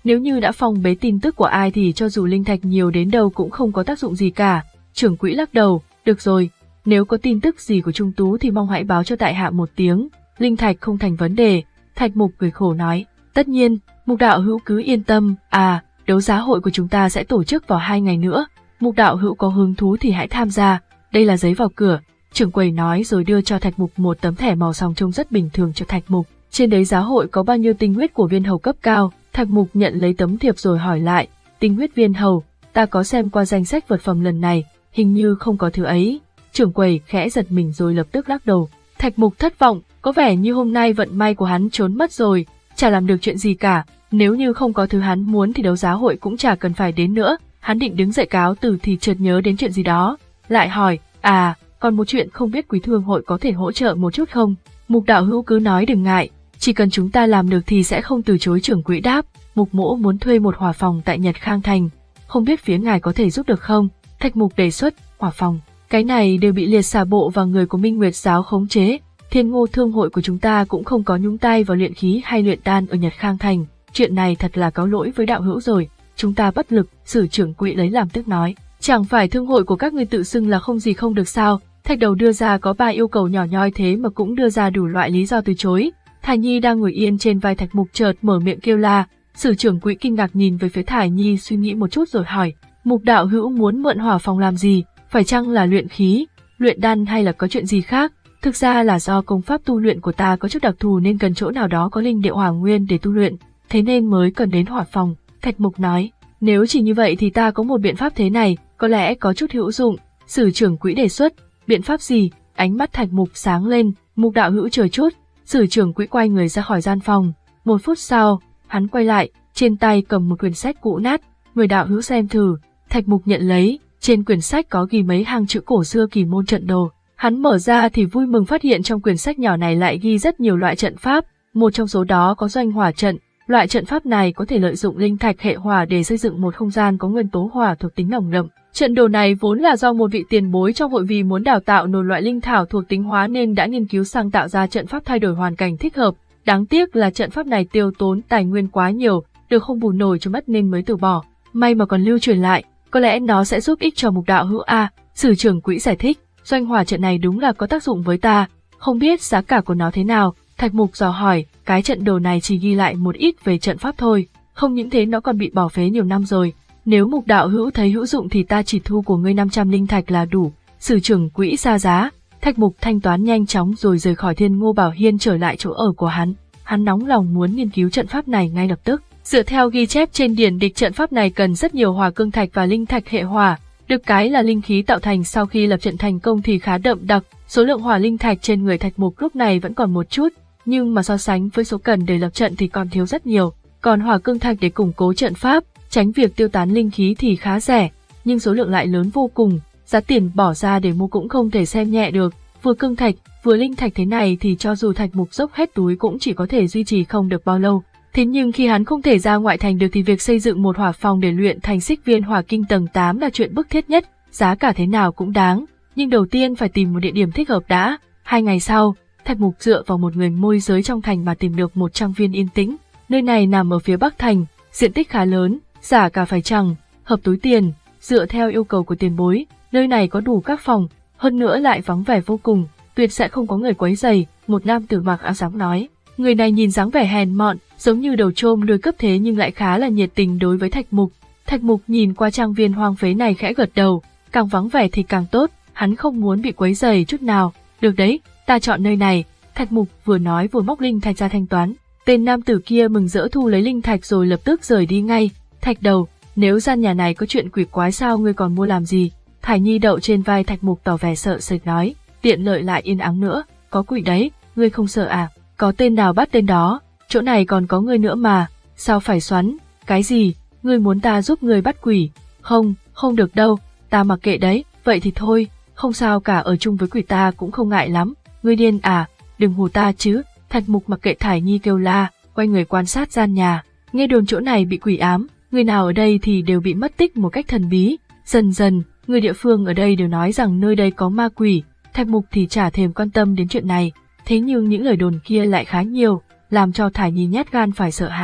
Nếu như đã phong bế tin tức của ai thì cho dù linh thạch nhiều đến đâu cũng không có tác dụng gì cả. Trưởng quỹ lắc đầu, được rồi, nếu có tin tức gì của Trung Tú thì mong hãy báo cho tại hạ một tiếng, linh thạch không thành vấn đề. Thạch Mục cười khổ nói, tất nhiên, Mục đạo hữu cứ yên tâm, à, đấu giá hội của chúng ta sẽ tổ chức vào hai ngày nữa, Mục đạo hữu có hứng thú thì hãy tham gia, đây là giấy vào cửa. Trưởng quầy nói rồi đưa cho Thạch Mục một tấm thẻ màu sòng trông rất bình thường cho Thạch Mục. Trên đấy giá hội có bao nhiêu tinh huyết của viên hầu cấp cao. Thạch Mục nhận lấy tấm thiệp rồi hỏi lại, tinh huyết viên hầu, ta có xem qua danh sách vật phẩm lần này, hình như không có thứ ấy. Trưởng quầy khẽ giật mình rồi lập tức lắc đầu. Thạch Mục thất vọng, có vẻ như hôm nay vận may của hắn trốn mất rồi, chả làm được chuyện gì cả. Nếu như không có thứ hắn muốn thì đấu giá hội cũng chả cần phải đến nữa. Hắn định đứng dậy cáo từ thì chợt nhớ đến chuyện gì đó, lại hỏi, à, còn một chuyện không biết Quý Thương hội có thể hỗ trợ một chút không? Mục đạo hữu cứ nói đừng ngại, chỉ cần chúng ta làm được thì sẽ không từ chối. Trưởng quỹ đáp. Mục mỗ muốn thuê một hỏa phòng tại Nhật Khang Thành, không biết phía ngài có thể giúp được không? Thạch Mục đề xuất, hỏa phòng, cái này đều bị liệt xà bộ và người của Minh Nguyệt giáo khống chế. Thiên Ngô thương hội của chúng ta cũng không có nhúng tay vào luyện khí hay luyện đan ở Nhật Khang Thành, chuyện này thật là cáo lỗi với đạo hữu rồi, chúng ta bất lực. Sử trưởng quỹ lấy làm tức nói, chẳng phải thương hội của các ngươi tự xưng là không gì không được sao? Thạch Đầu đưa ra có ba yêu cầu nhỏ nhoi thế mà cũng đưa ra đủ loại lý do từ chối. Thải Nhi đang ngồi yên trên vai Thạch Mục chợt mở miệng kêu la. Sử trưởng quỹ kinh ngạc nhìn về phía Thải Nhi suy nghĩ một chút rồi hỏi, Mục đạo hữu muốn mượn hỏa phòng làm gì? Phải chăng là luyện khí, luyện đan hay là có chuyện gì khác? Thực ra là do công pháp tu luyện của ta có chút đặc thù nên cần chỗ nào đó có linh điệu hỏa nguyên để tu luyện, thế nên mới cần đến hỏa phòng. Thạch Mục nói, nếu chỉ như vậy thì ta có một biện pháp thế này, có lẽ có chút hữu dụng. Sử trưởng quỹ đề xuất, biện pháp gì? Ánh mắt Thạch Mục sáng lên, Mục đạo hữu chờ chút. Sử trưởng quỹ quay người ra khỏi gian phòng. Một phút sau, hắn quay lại, trên tay cầm một quyển sách cũ nát. Người đạo hữu xem thử. Thạch Mục nhận lấy, trên quyển sách có ghi mấy hàng chữ cổ xưa kỳ môn trận đồ. Hắn mở ra thì vui mừng phát hiện trong quyển sách nhỏ này lại ghi rất nhiều loại trận pháp, một trong số đó có doanh hỏa trận. Loại trận pháp này có thể lợi dụng linh thạch hệ hỏa để xây dựng một không gian có nguyên tố hỏa thuộc tính nồng đậm. Trận đồ này vốn là do một vị tiền bối trong hội vì muốn đào tạo nổi loại linh thảo thuộc tính hóa nên đã nghiên cứu sang tạo ra trận pháp thay đổi hoàn cảnh thích hợp. Đáng tiếc là trận pháp này tiêu tốn tài nguyên quá nhiều, được không bù nổi cho mất nên mới từ bỏ. May mà còn lưu truyền lại, có lẽ nó sẽ giúp ích cho Mục đạo hữu a. Sử trưởng quỹ giải thích, doanh hỏa trận này đúng là có tác dụng với ta, không biết giá cả của nó thế nào. Thạch Mục dò hỏi, cái trận đồ này chỉ ghi lại một ít về trận pháp thôi, không những thế nó còn bị bỏ phế nhiều năm rồi. Nếu Mục đạo hữu thấy hữu dụng thì ta chỉ thu của ngươi năm trăm linh thạch là đủ. Sử trưởng quỹ ra giá. Thạch Mục thanh toán nhanh chóng rồi rời khỏi Thiên Ngô Bảo Hiên trở lại chỗ ở của hắn. Hắn nóng lòng muốn nghiên cứu trận pháp này ngay lập tức. Dựa theo ghi chép trên điển địch, trận pháp này cần rất nhiều hỏa cương thạch và linh thạch hệ hỏa. Được cái là linh khí tạo thành sau khi lập trận thành công thì khá đậm đặc. Số lượng hỏa linh thạch trên người Thạch Mục lúc này vẫn còn một chút, nhưng mà so sánh với số cần để lập trận thì còn thiếu rất nhiều. Còn hỏa cương thạch để củng cố trận pháp, tránh việc tiêu tán linh khí thì khá rẻ, nhưng số lượng lại lớn vô cùng, giá tiền bỏ ra để mua cũng không thể xem nhẹ được. Vừa cương thạch, vừa linh thạch thế này thì cho dù Thạch Mục dốc hết túi cũng chỉ có thể duy trì không được bao lâu. Thế nhưng khi hắn không thể ra ngoại thành được thì việc xây dựng một hỏa phòng để luyện thành xích viên hỏa kinh tầng tám là chuyện bức thiết nhất, giá cả thế nào cũng đáng, nhưng đầu tiên phải tìm một địa điểm thích hợp đã. Hai ngày sau, Thạch Mục dựa vào một người môi giới trong thành mà tìm được một trang viên yên tĩnh. Nơi này nằm ở phía bắc thành, diện tích khá lớn, giá cả phải chăng, hợp túi tiền. Dựa theo yêu cầu của tiền bối, nơi này có đủ các phòng, hơn nữa lại vắng vẻ vô cùng, tuyệt sẽ không có người quấy rầy. Một nam tử mặc áo trắng nói. Người này nhìn dáng vẻ hèn mọn, giống như đầu trôm đuôi cấp thế nhưng lại khá là nhiệt tình đối với Thạch Mục. Thạch Mục nhìn qua trang viên hoang phế này khẽ gật đầu, càng vắng vẻ thì càng tốt, hắn không muốn bị quấy rầy chút nào. Được đấy, ta chọn nơi này. Thạch Mục vừa nói vừa móc linh thạch ra thanh toán. Tên nam tử kia mừng rỡ thu lấy linh thạch rồi lập tức rời đi ngay. Thạch Đầu, nếu gian nhà này có chuyện quỷ quái sao ngươi còn mua làm gì? Thải Nhi đậu trên vai Thạch Mục tỏ vẻ sợ sệt nói. Tiện lợi lại yên ắng nữa, có quỷ đấy, ngươi không sợ à? Có tên nào bắt tên đó, chỗ này còn có ngươi nữa mà, sao phải xoắn? Cái gì? Ngươi muốn ta giúp ngươi bắt quỷ? Không, không được đâu, ta mặc kệ đấy. Vậy thì thôi, không sao cả, ở chung với quỷ ta cũng không ngại lắm. Ngươi điên à? Đừng hù ta chứ. Thạch Mục mặc kệ Thải Nhi kêu la, quay người quan sát gian nhà. Nghe đồn chỗ này bị quỷ ám, người nào ở đây thì đều bị mất tích một cách thần bí. Dần dần, người địa phương ở đây đều nói rằng nơi đây có ma quỷ. Thạch Mục thì chả thèm quan tâm đến chuyện này. Thế nhưng những lời đồn kia lại khá nhiều, làm cho Thải Nhi nhát gan phải sợ hãi.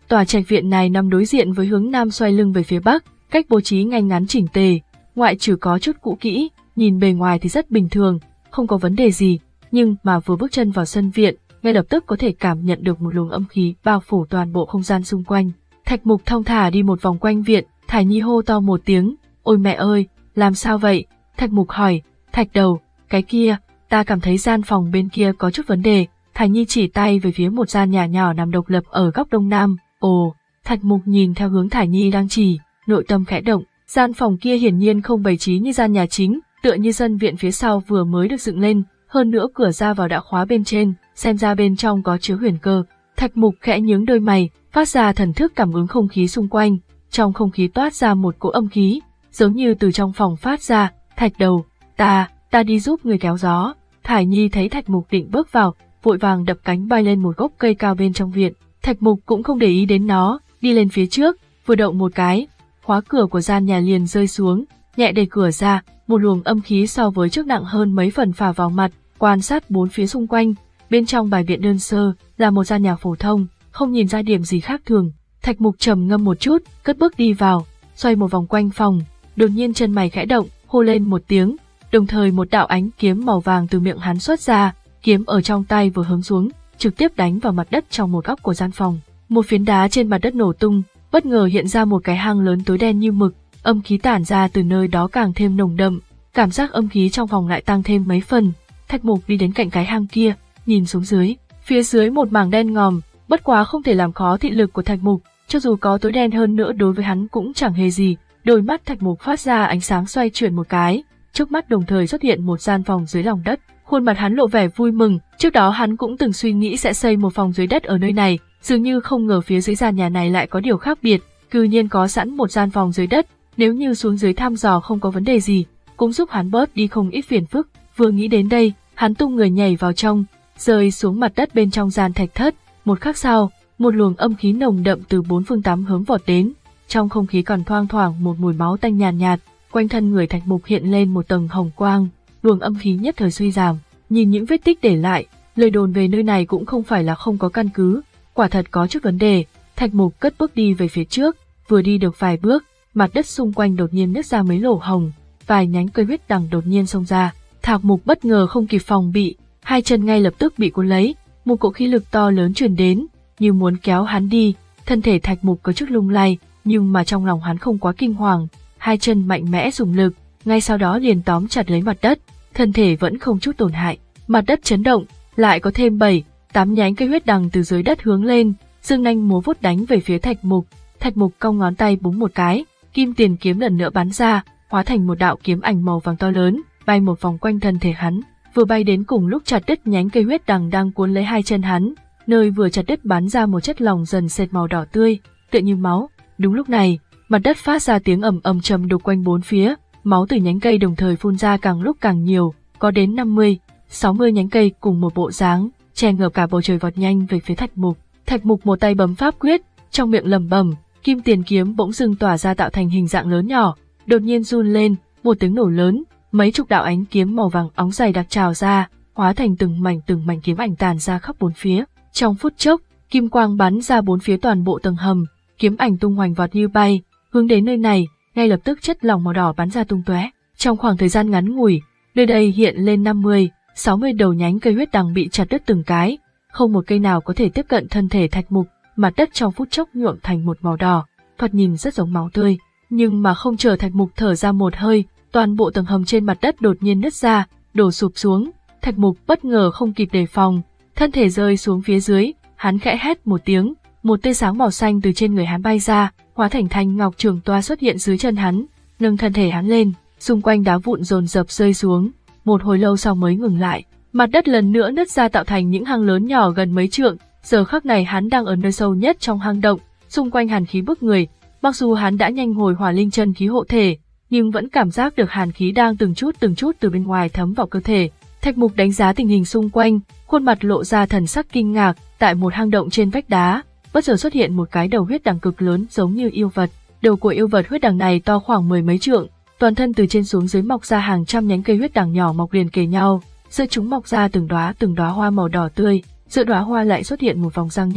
Tòa trạch viện này nằm đối diện với hướng nam xoay lưng về phía bắc, cách bố trí ngay ngắn chỉnh tề, ngoại trừ có chút cũ kỹ, nhìn bề ngoài thì rất bình thường, không có vấn đề gì, nhưng mà vừa bước chân vào sân viện, ngay lập tức có thể cảm nhận được một luồng âm khí bao phủ toàn bộ không gian xung quanh. Thạch Mục thong thả đi một vòng quanh viện, Thải Nhi hô to một tiếng, ôi mẹ ơi, làm sao vậy? Thạch Mục hỏi, Thạch đầu, cái kia, ta cảm thấy gian phòng bên kia có chút vấn đề. Thải Nhi chỉ tay về phía một gian nhà nhỏ nằm độc lập ở góc đông nam. Ồ, Thạch Mục nhìn theo hướng Thải Nhi đang chỉ, nội tâm khẽ động, gian phòng kia hiển nhiên không bày trí như gian nhà chính, tựa như sân viện phía sau vừa mới được dựng lên, hơn nữa cửa ra vào đã khóa bên trên, xem ra bên trong có chứa huyền cơ. Thạch Mục khẽ nhướng đôi mày, phát ra thần thức cảm ứng không khí xung quanh, trong không khí toát ra một cỗ âm khí, giống như từ trong phòng phát ra. Thạch đầu, ta, ta đi giúp người kéo gió. Thải Nhi thấy Thạch Mục định bước vào, vội vàng đập cánh bay lên một gốc cây cao bên trong viện. Thạch Mục cũng không để ý đến nó, đi lên phía trước, vừa động một cái, khóa cửa của gian nhà liền rơi xuống, nhẹ đẩy cửa ra, một luồng âm khí so với trước nặng hơn mấy phần phả vào mặt, quan sát bốn phía xung quanh, bên trong bài viện đơn sơ, là một gian nhà phổ thông, không nhìn ra điểm gì khác thường. Thạch Mục trầm ngâm một chút, cất bước đi vào, xoay một vòng quanh phòng, đột nhiên chân mày khẽ động, hô lên một tiếng, đồng thời một đạo ánh kiếm màu vàng từ miệng hắn xuất ra, kiếm ở trong tay vừa hướng xuống, trực tiếp đánh vào mặt đất trong một góc của gian phòng. Một phiến đá trên mặt đất nổ tung, bất ngờ hiện ra một cái hang lớn tối đen như mực, âm khí tản ra từ nơi đó càng thêm nồng đậm, cảm giác âm khí trong phòng lại tăng thêm mấy phần. Thạch Mục đi đến cạnh cái hang kia, nhìn xuống dưới, phía dưới một mảng đen ngòm, bất quá không thể làm khó thị lực của Thạch Mục, cho dù có tối đen hơn nữa đối với hắn cũng chẳng hề gì. Đôi mắt Thạch Mục phát ra ánh sáng xoay chuyển một cái, trước mắt đồng thời xuất hiện một gian phòng dưới lòng đất. Khuôn mặt hắn lộ vẻ vui mừng, trước đó hắn cũng từng suy nghĩ sẽ xây một phòng dưới đất ở nơi này, dường như không ngờ phía dưới gian nhà này lại có điều khác biệt, cư nhiên có sẵn một gian phòng dưới đất, nếu như xuống dưới thăm dò không có vấn đề gì, cũng giúp hắn bớt đi không ít phiền phức. Vừa nghĩ đến đây, hắn tung người nhảy vào trong, rơi xuống mặt đất bên trong gian thạch thất. Một khắc sau, một luồng âm khí nồng đậm từ bốn phương tám hướng vọt đến, trong không khí còn thoang thoảng một mùi máu tanh nhàn nhạt, nhạt, quanh thân người Thạch Mục hiện lên một tầng hồng quang, luồng âm khí nhất thời suy giảm. Nhìn những vết tích để lại, lời đồn về nơi này cũng không phải là không có căn cứ, quả thật có chút vấn đề. Thạch Mục cất bước đi về phía trước, vừa đi được vài bước, mặt đất xung quanh đột nhiên nứt ra mấy lỗ hồng, vài nhánh cây huyết đằng đột nhiên xông ra. Thạch Mục bất ngờ không kịp phòng bị, hai chân ngay lập tức bị cuốn lấy, một cỗ khí lực to lớn truyền đến, như muốn kéo hắn đi. Thân thể Thạch Mục có chút lung lay, nhưng mà trong lòng hắn không quá kinh hoàng, hai chân mạnh mẽ dùng lực, ngay sau đó liền tóm chặt lấy mặt đất, thân thể vẫn không chút tổn hại. Mặt đất chấn động, lại có thêm bảy, tám nhánh cây huyết đằng từ dưới đất hướng lên, dương nanh múa vuốt đánh về phía Thạch Mục. Thạch Mục cong ngón tay búng một cái, kim tiền kiếm lần nữa bắn ra, hóa thành một đạo kiếm ảnh màu vàng to lớn, bay một vòng quanh thân thể hắn, vừa bay đến cùng lúc chặt đứt nhánh cây huyết đằng đang cuốn lấy hai chân hắn, nơi vừa chặt đứt bắn ra một chất lỏng dần sệt màu đỏ tươi, tựa như máu. Đúng lúc này, mặt đất phát ra tiếng ầm ầm trầm đục quanh bốn phía, máu từ nhánh cây đồng thời phun ra càng lúc càng nhiều, có đến năm mươi, sáu mươi nhánh cây cùng một bộ dáng, che ngập cả bầu trời vọt nhanh về phía Thạch Mục. Thạch Mục một tay bấm pháp quyết, trong miệng lẩm bẩm, kim tiền kiếm bỗng dưng tỏa ra tạo thành hình dạng lớn nhỏ, đột nhiên run lên, một tiếng nổ lớn, mấy chục đạo ánh kiếm màu vàng óng dày đặc trào ra, hóa thành từng mảnh từng mảnh kiếm ảnh tàn ra khắp bốn phía. Trong phút chốc, kim quang bắn ra bốn phía toàn bộ tầng hầm, kiếm ảnh tung hoành vọt như bay, hướng đến nơi này, ngay lập tức chất lỏng màu đỏ bắn ra tung tóe. Trong khoảng thời gian ngắn ngủi, nơi đây hiện lên năm mươi, sáu mươi đầu nhánh cây huyết đằng bị chặt đứt từng cái, không một cây nào có thể tiếp cận thân thể Thạch Mục, mặt đất trong phút chốc nhuộm thành một màu đỏ, thoạt nhìn rất giống máu tươi. Nhưng mà không chờ Thạch Mục thở ra một hơi, toàn bộ tầng hầm trên mặt đất đột nhiên nứt ra, đổ sụp xuống. Thạch Mục bất ngờ không kịp đề phòng, thân thể rơi xuống phía dưới, hắn khẽ hét một tiếng, một tia sáng màu xanh từ trên người hắn bay ra, hóa thành thanh ngọc trường toa xuất hiện dưới chân hắn, nâng thân thể hắn lên, xung quanh đá vụn dồn dập rơi xuống, một hồi lâu sau mới ngừng lại. Mặt đất lần nữa nứt ra tạo thành những hang lớn nhỏ gần mấy trượng, giờ khắc này hắn đang ở nơi sâu nhất trong hang động, xung quanh hàn khí bức người, mặc dù hắn đã nhanh hồi hỏa linh chân khí hộ thể, nhưng vẫn cảm giác được hàn khí đang từng chút từng chút từ bên ngoài thấm vào cơ thể. Thạch Mục đánh giá tình hình xung quanh, khuôn mặt lộ ra thần sắc kinh ngạc. Tại một hang động trên vách đá, bất chợt xuất hiện một cái đầu huyết đằng cực lớn giống như yêu vật. Đầu của yêu vật huyết đằng này to khoảng mười mấy trượng, toàn thân từ trên xuống dưới mọc ra hàng trăm nhánh cây huyết đằng nhỏ mọc liền kề nhau, giữa chúng mọc ra từng đóa từng đóa hoa màu đỏ tươi, giữa đóa hoa lại xuất hiện một vòng răng nhọn,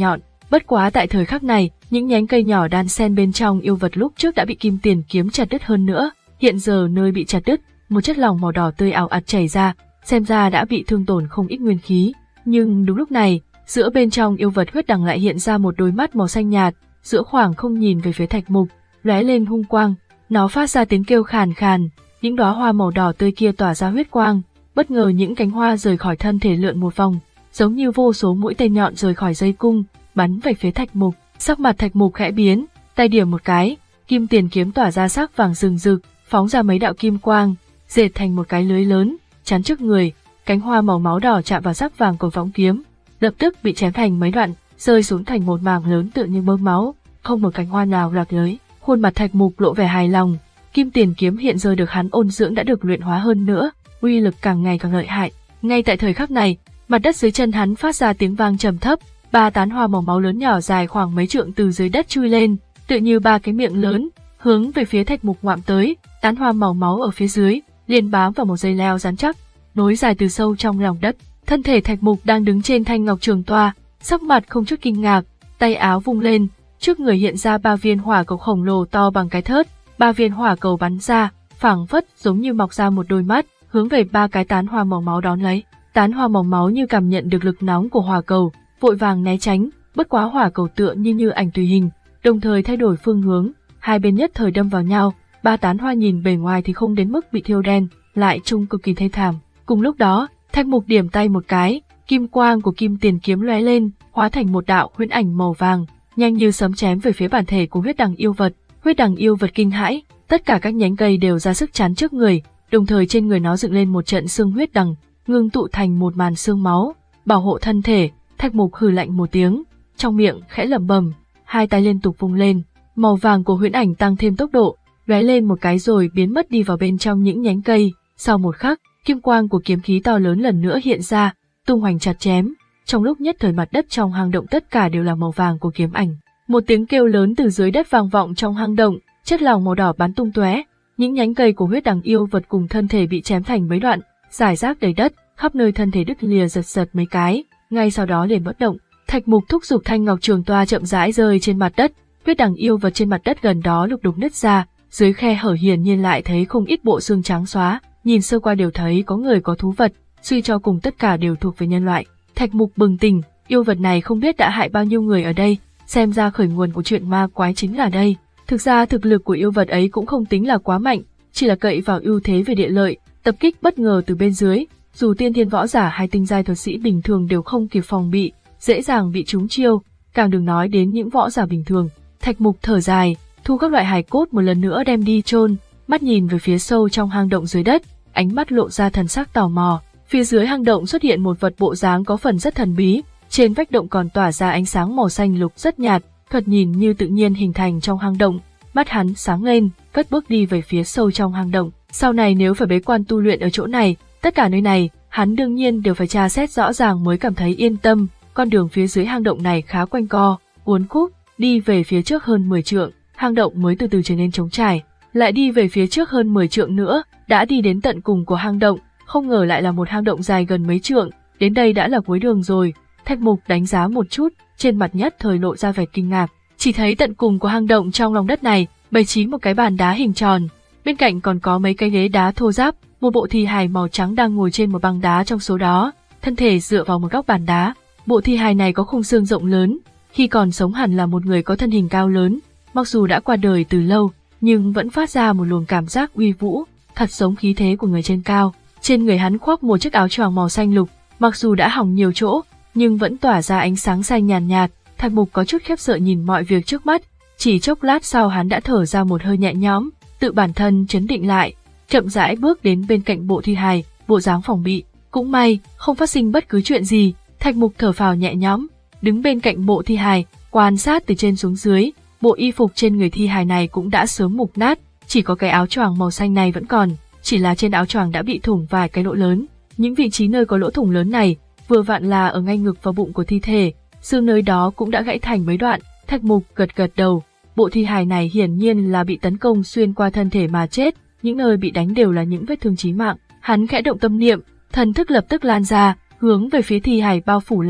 Bất quá tại thời khắc này, những nhánh cây nhỏ đan xen bên trong yêu vật lúc trước đã bị kim tiền kiếm chặt đứt hơn nữa, hiện giờ nơi bị chặt đứt, một chất lỏng màu đỏ tươi ào ạt chảy ra, xem ra đã bị thương tổn không ít nguyên khí. Nhưng đúng lúc này, giữa bên trong yêu vật huyết đằng lại hiện ra một đôi mắt màu xanh nhạt, giữa khoảng không nhìn về phía Thạch Mục, lóe lên hung quang, nó phát ra tiếng kêu khàn khàn, những đóa hoa màu đỏ tươi kia tỏa ra huyết quang, bất ngờ những cánh hoa rời khỏi thân thể lượn một vòng, giống như vô số mũi tên nhọn rời khỏi dây cung, bắn về phía Thạch Mục. Sắc mặt Thạch Mục khẽ biến, tay điểm một cái, kim tiền kiếm tỏa ra sắc vàng rừng rực, phóng ra mấy đạo kim quang, dệt thành một cái lưới lớn, chắn trước người, cánh hoa màu máu đỏ chạm vào sắc vàng của võng kiếm, lập tức bị chém thành mấy đoạn, rơi xuống thành một mảng lớn tựa như bơm máu, không một cánh hoa nào lạc lưới. Khuôn mặt Thạch Mục lộ vẻ hài lòng, kim tiền kiếm hiện giờ được hắn ôn dưỡng đã được luyện hóa hơn nữa, uy lực càng ngày càng lợi hại. Ngay tại thời khắc này, mặt đất dưới chân hắn phát ra tiếng vang trầm thấp, ba tán hoa màu máu lớn nhỏ dài khoảng mấy trượng từ dưới đất chui lên, tựa như ba cái miệng lớn, hướng về phía Thạch Mục ngoạm tới. Tán hoa màu máu ở phía dưới liền bám vào một dây leo rắn chắc, nối dài từ sâu trong lòng đất. Thân thể Thạch Mục đang đứng trên thanh ngọc trường toa, sắc mặt không chút kinh ngạc, tay áo vung lên, trước người hiện ra ba viên hỏa cầu khổng lồ to bằng cái thớt, ba viên hỏa cầu bắn ra, phảng phất giống như mọc ra một đôi mắt, hướng về ba cái tán hoa màu máu đón lấy. Tán hoa màu máu như cảm nhận được lực nóng của hỏa cầu, vội vàng né tránh, bất quá hỏa cầu tựa như như ảnh tùy hình, đồng thời thay đổi phương hướng, hai bên nhất thời đâm vào nhau. Ba tán hoa nhìn bề ngoài thì không đến mức bị thiêu đen, lại trông cực kỳ thê thảm. Cùng lúc đó, Thạch Mục điểm tay một cái, kim quang của kim tiền kiếm lóe lên, hóa thành một đạo huyễn ảnh màu vàng, nhanh như sấm chém về phía bản thể của huyết đằng yêu vật. Huyết đằng yêu vật kinh hãi, tất cả các nhánh cây đều ra sức chắn trước người, đồng thời trên người nó dựng lên một trận xương huyết đằng, ngưng tụ thành một màn xương máu, bảo hộ thân thể. Thạch Mục hừ lạnh một tiếng, trong miệng khẽ lẩm bẩm, hai tay liên tục vung lên, màu vàng của huyễn ảnh tăng thêm tốc độ, lóe lên một cái rồi biến mất đi vào bên trong những nhánh cây. Sau một khắc, kim quang của kiếm khí to lớn lần nữa hiện ra, tung hoành chặt chém. Trong lúc nhất thời mặt đất trong hang động tất cả đều là màu vàng của kiếm ảnh. Một tiếng kêu lớn từ dưới đất vang vọng trong hang động, chất lỏng màu đỏ bắn tung tóe, những nhánh cây của huyết đằng yêu vật cùng thân thể bị chém thành mấy đoạn, rải rác đầy đất, khắp nơi thân thể đứt lìa giật giật mấy cái, ngay sau đó liền bất động. Thạch Mục thúc giục thanh ngọc trường toa chậm rãi rơi trên mặt đất, huyết đằng yêu vật trên mặt đất gần đó lục đục nứt ra, dưới khe hở hiển nhiên lại thấy không ít bộ xương trắng xóa, nhìn sơ qua đều thấy có người có thú vật, suy cho cùng tất cả đều thuộc về nhân loại. Thạch Mục bừng tỉnh, yêu vật này không biết đã hại bao nhiêu người ở đây, xem ra khởi nguồn của chuyện ma quái chính là đây. Thực ra thực lực của yêu vật ấy cũng không tính là quá mạnh, chỉ là cậy vào ưu thế về địa lợi, tập kích bất ngờ từ bên dưới, dù tiên thiên võ giả hay tinh giai thuật sĩ bình thường đều không kịp phòng bị, dễ dàng bị trúng chiêu, càng đừng nói đến những võ giả bình thường. Thạch Mục thở dài, thu các loại hài cốt một lần nữa đem đi chôn, mắt nhìn về phía sâu trong hang động dưới đất, ánh mắt lộ ra thần sắc tò mò. Phía dưới hang động xuất hiện một vật bộ dáng có phần rất thần bí, trên vách động còn tỏa ra ánh sáng màu xanh lục rất nhạt, thuật nhìn như tự nhiên hình thành trong hang động. Mắt hắn sáng lên, cất bước đi về phía sâu trong hang động. Sau này nếu phải bế quan tu luyện ở chỗ này, tất cả nơi này, hắn đương nhiên đều phải tra xét rõ ràng mới cảm thấy yên tâm. Con đường phía dưới hang động này khá quanh co, uốn khúc, đi về phía trước hơn mười trượng, hang động mới từ từ trở nên trống trải. Lại đi về phía trước hơn mười trượng nữa, đã đi đến tận cùng của hang động, không ngờ lại là một hang động dài gần mấy trượng, đến đây đã là cuối đường rồi. Thạch Mục đánh giá một chút, trên mặt nhất thời lộ ra vẻ kinh ngạc, chỉ thấy tận cùng của hang động trong lòng đất này, bày trí một cái bàn đá hình tròn, bên cạnh còn có mấy cái ghế đá thô ráp, một bộ thi hài màu trắng đang ngồi trên một băng đá trong số đó, thân thể dựa vào một góc bàn đá. Bộ thi hài này có khung xương rộng lớn, khi còn sống hẳn là một người có thân hình cao lớn, mặc dù đã qua đời từ lâu, nhưng vẫn phát ra một luồng cảm giác uy vũ, thật giống khí thế của người trên cao. Trên người hắn khoác một chiếc áo choàng màu xanh lục, mặc dù đã hỏng nhiều chỗ, nhưng vẫn tỏa ra ánh sáng xanh nhàn nhạt, nhạt. Thạch Mục có chút khiếp sợ nhìn mọi việc trước mắt, chỉ chốc lát sau hắn đã thở ra một hơi nhẹ nhõm, tự bản thân trấn định lại, chậm rãi bước đến bên cạnh bộ thi hài, bộ dáng phòng bị. Cũng may, không phát sinh bất cứ chuyện gì, Thạch Mục thở phào nhẹ nhõm, đứng bên cạnh bộ thi hài, quan sát từ trên xuống dưới. Bộ y phục trên người thi hài này cũng đã sớm mục nát, chỉ có cái áo choàng màu xanh này vẫn còn, chỉ là trên áo choàng đã bị thủng vài cái lỗ lớn. Những vị trí nơi có lỗ thủng lớn này, vừa vặn là ở ngay ngực và bụng của thi thể, xương nơi đó cũng đã gãy thành mấy đoạn. Thạch Mục gật gật đầu, bộ thi hài này hiển nhiên là bị tấn công xuyên qua thân thể mà chết, những nơi bị đánh đều là những vết thương chí mạng. Hắn khẽ động tâm niệm, thần thức lập tức lan ra, hướng về phía thi hài bao phủ lại,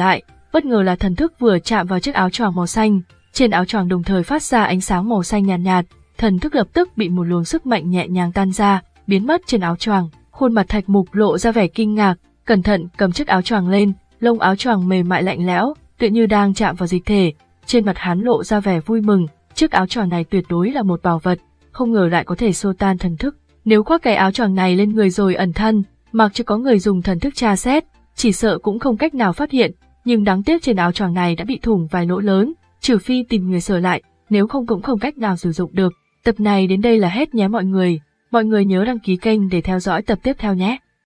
bất ngờ là thần thức vừa chạm vào chiếc áo choàng màu xanh, trên áo choàng đồng thời phát ra ánh sáng màu xanh nhàn nhạt, nhạt, thần thức lập tức bị một luồng sức mạnh nhẹ nhàng tan ra, biến mất trên áo choàng. Khuôn mặt Thạch Mục lộ ra vẻ kinh ngạc, cẩn thận cầm chiếc áo choàng lên, lông áo choàng mềm mại lạnh lẽo, tựa như đang chạm vào dịch thể. Trên mặt hắn lộ ra vẻ vui mừng, chiếc áo choàng này tuyệt đối là một bảo vật, không ngờ lại có thể xô tan thần thức. Nếu khoác cái áo choàng này lên người rồi ẩn thân, mặc cho có người dùng thần thức tra xét, chỉ sợ cũng không cách nào phát hiện, nhưng đáng tiếc trên áo choàng này đã bị thủng vài lỗ lớn, trừ phi tìm người sửa lại, nếu không cũng không cách nào sử dụng được. Tập này đến đây là hết nhé mọi người, mọi người nhớ đăng ký kênh để theo dõi tập tiếp theo nhé.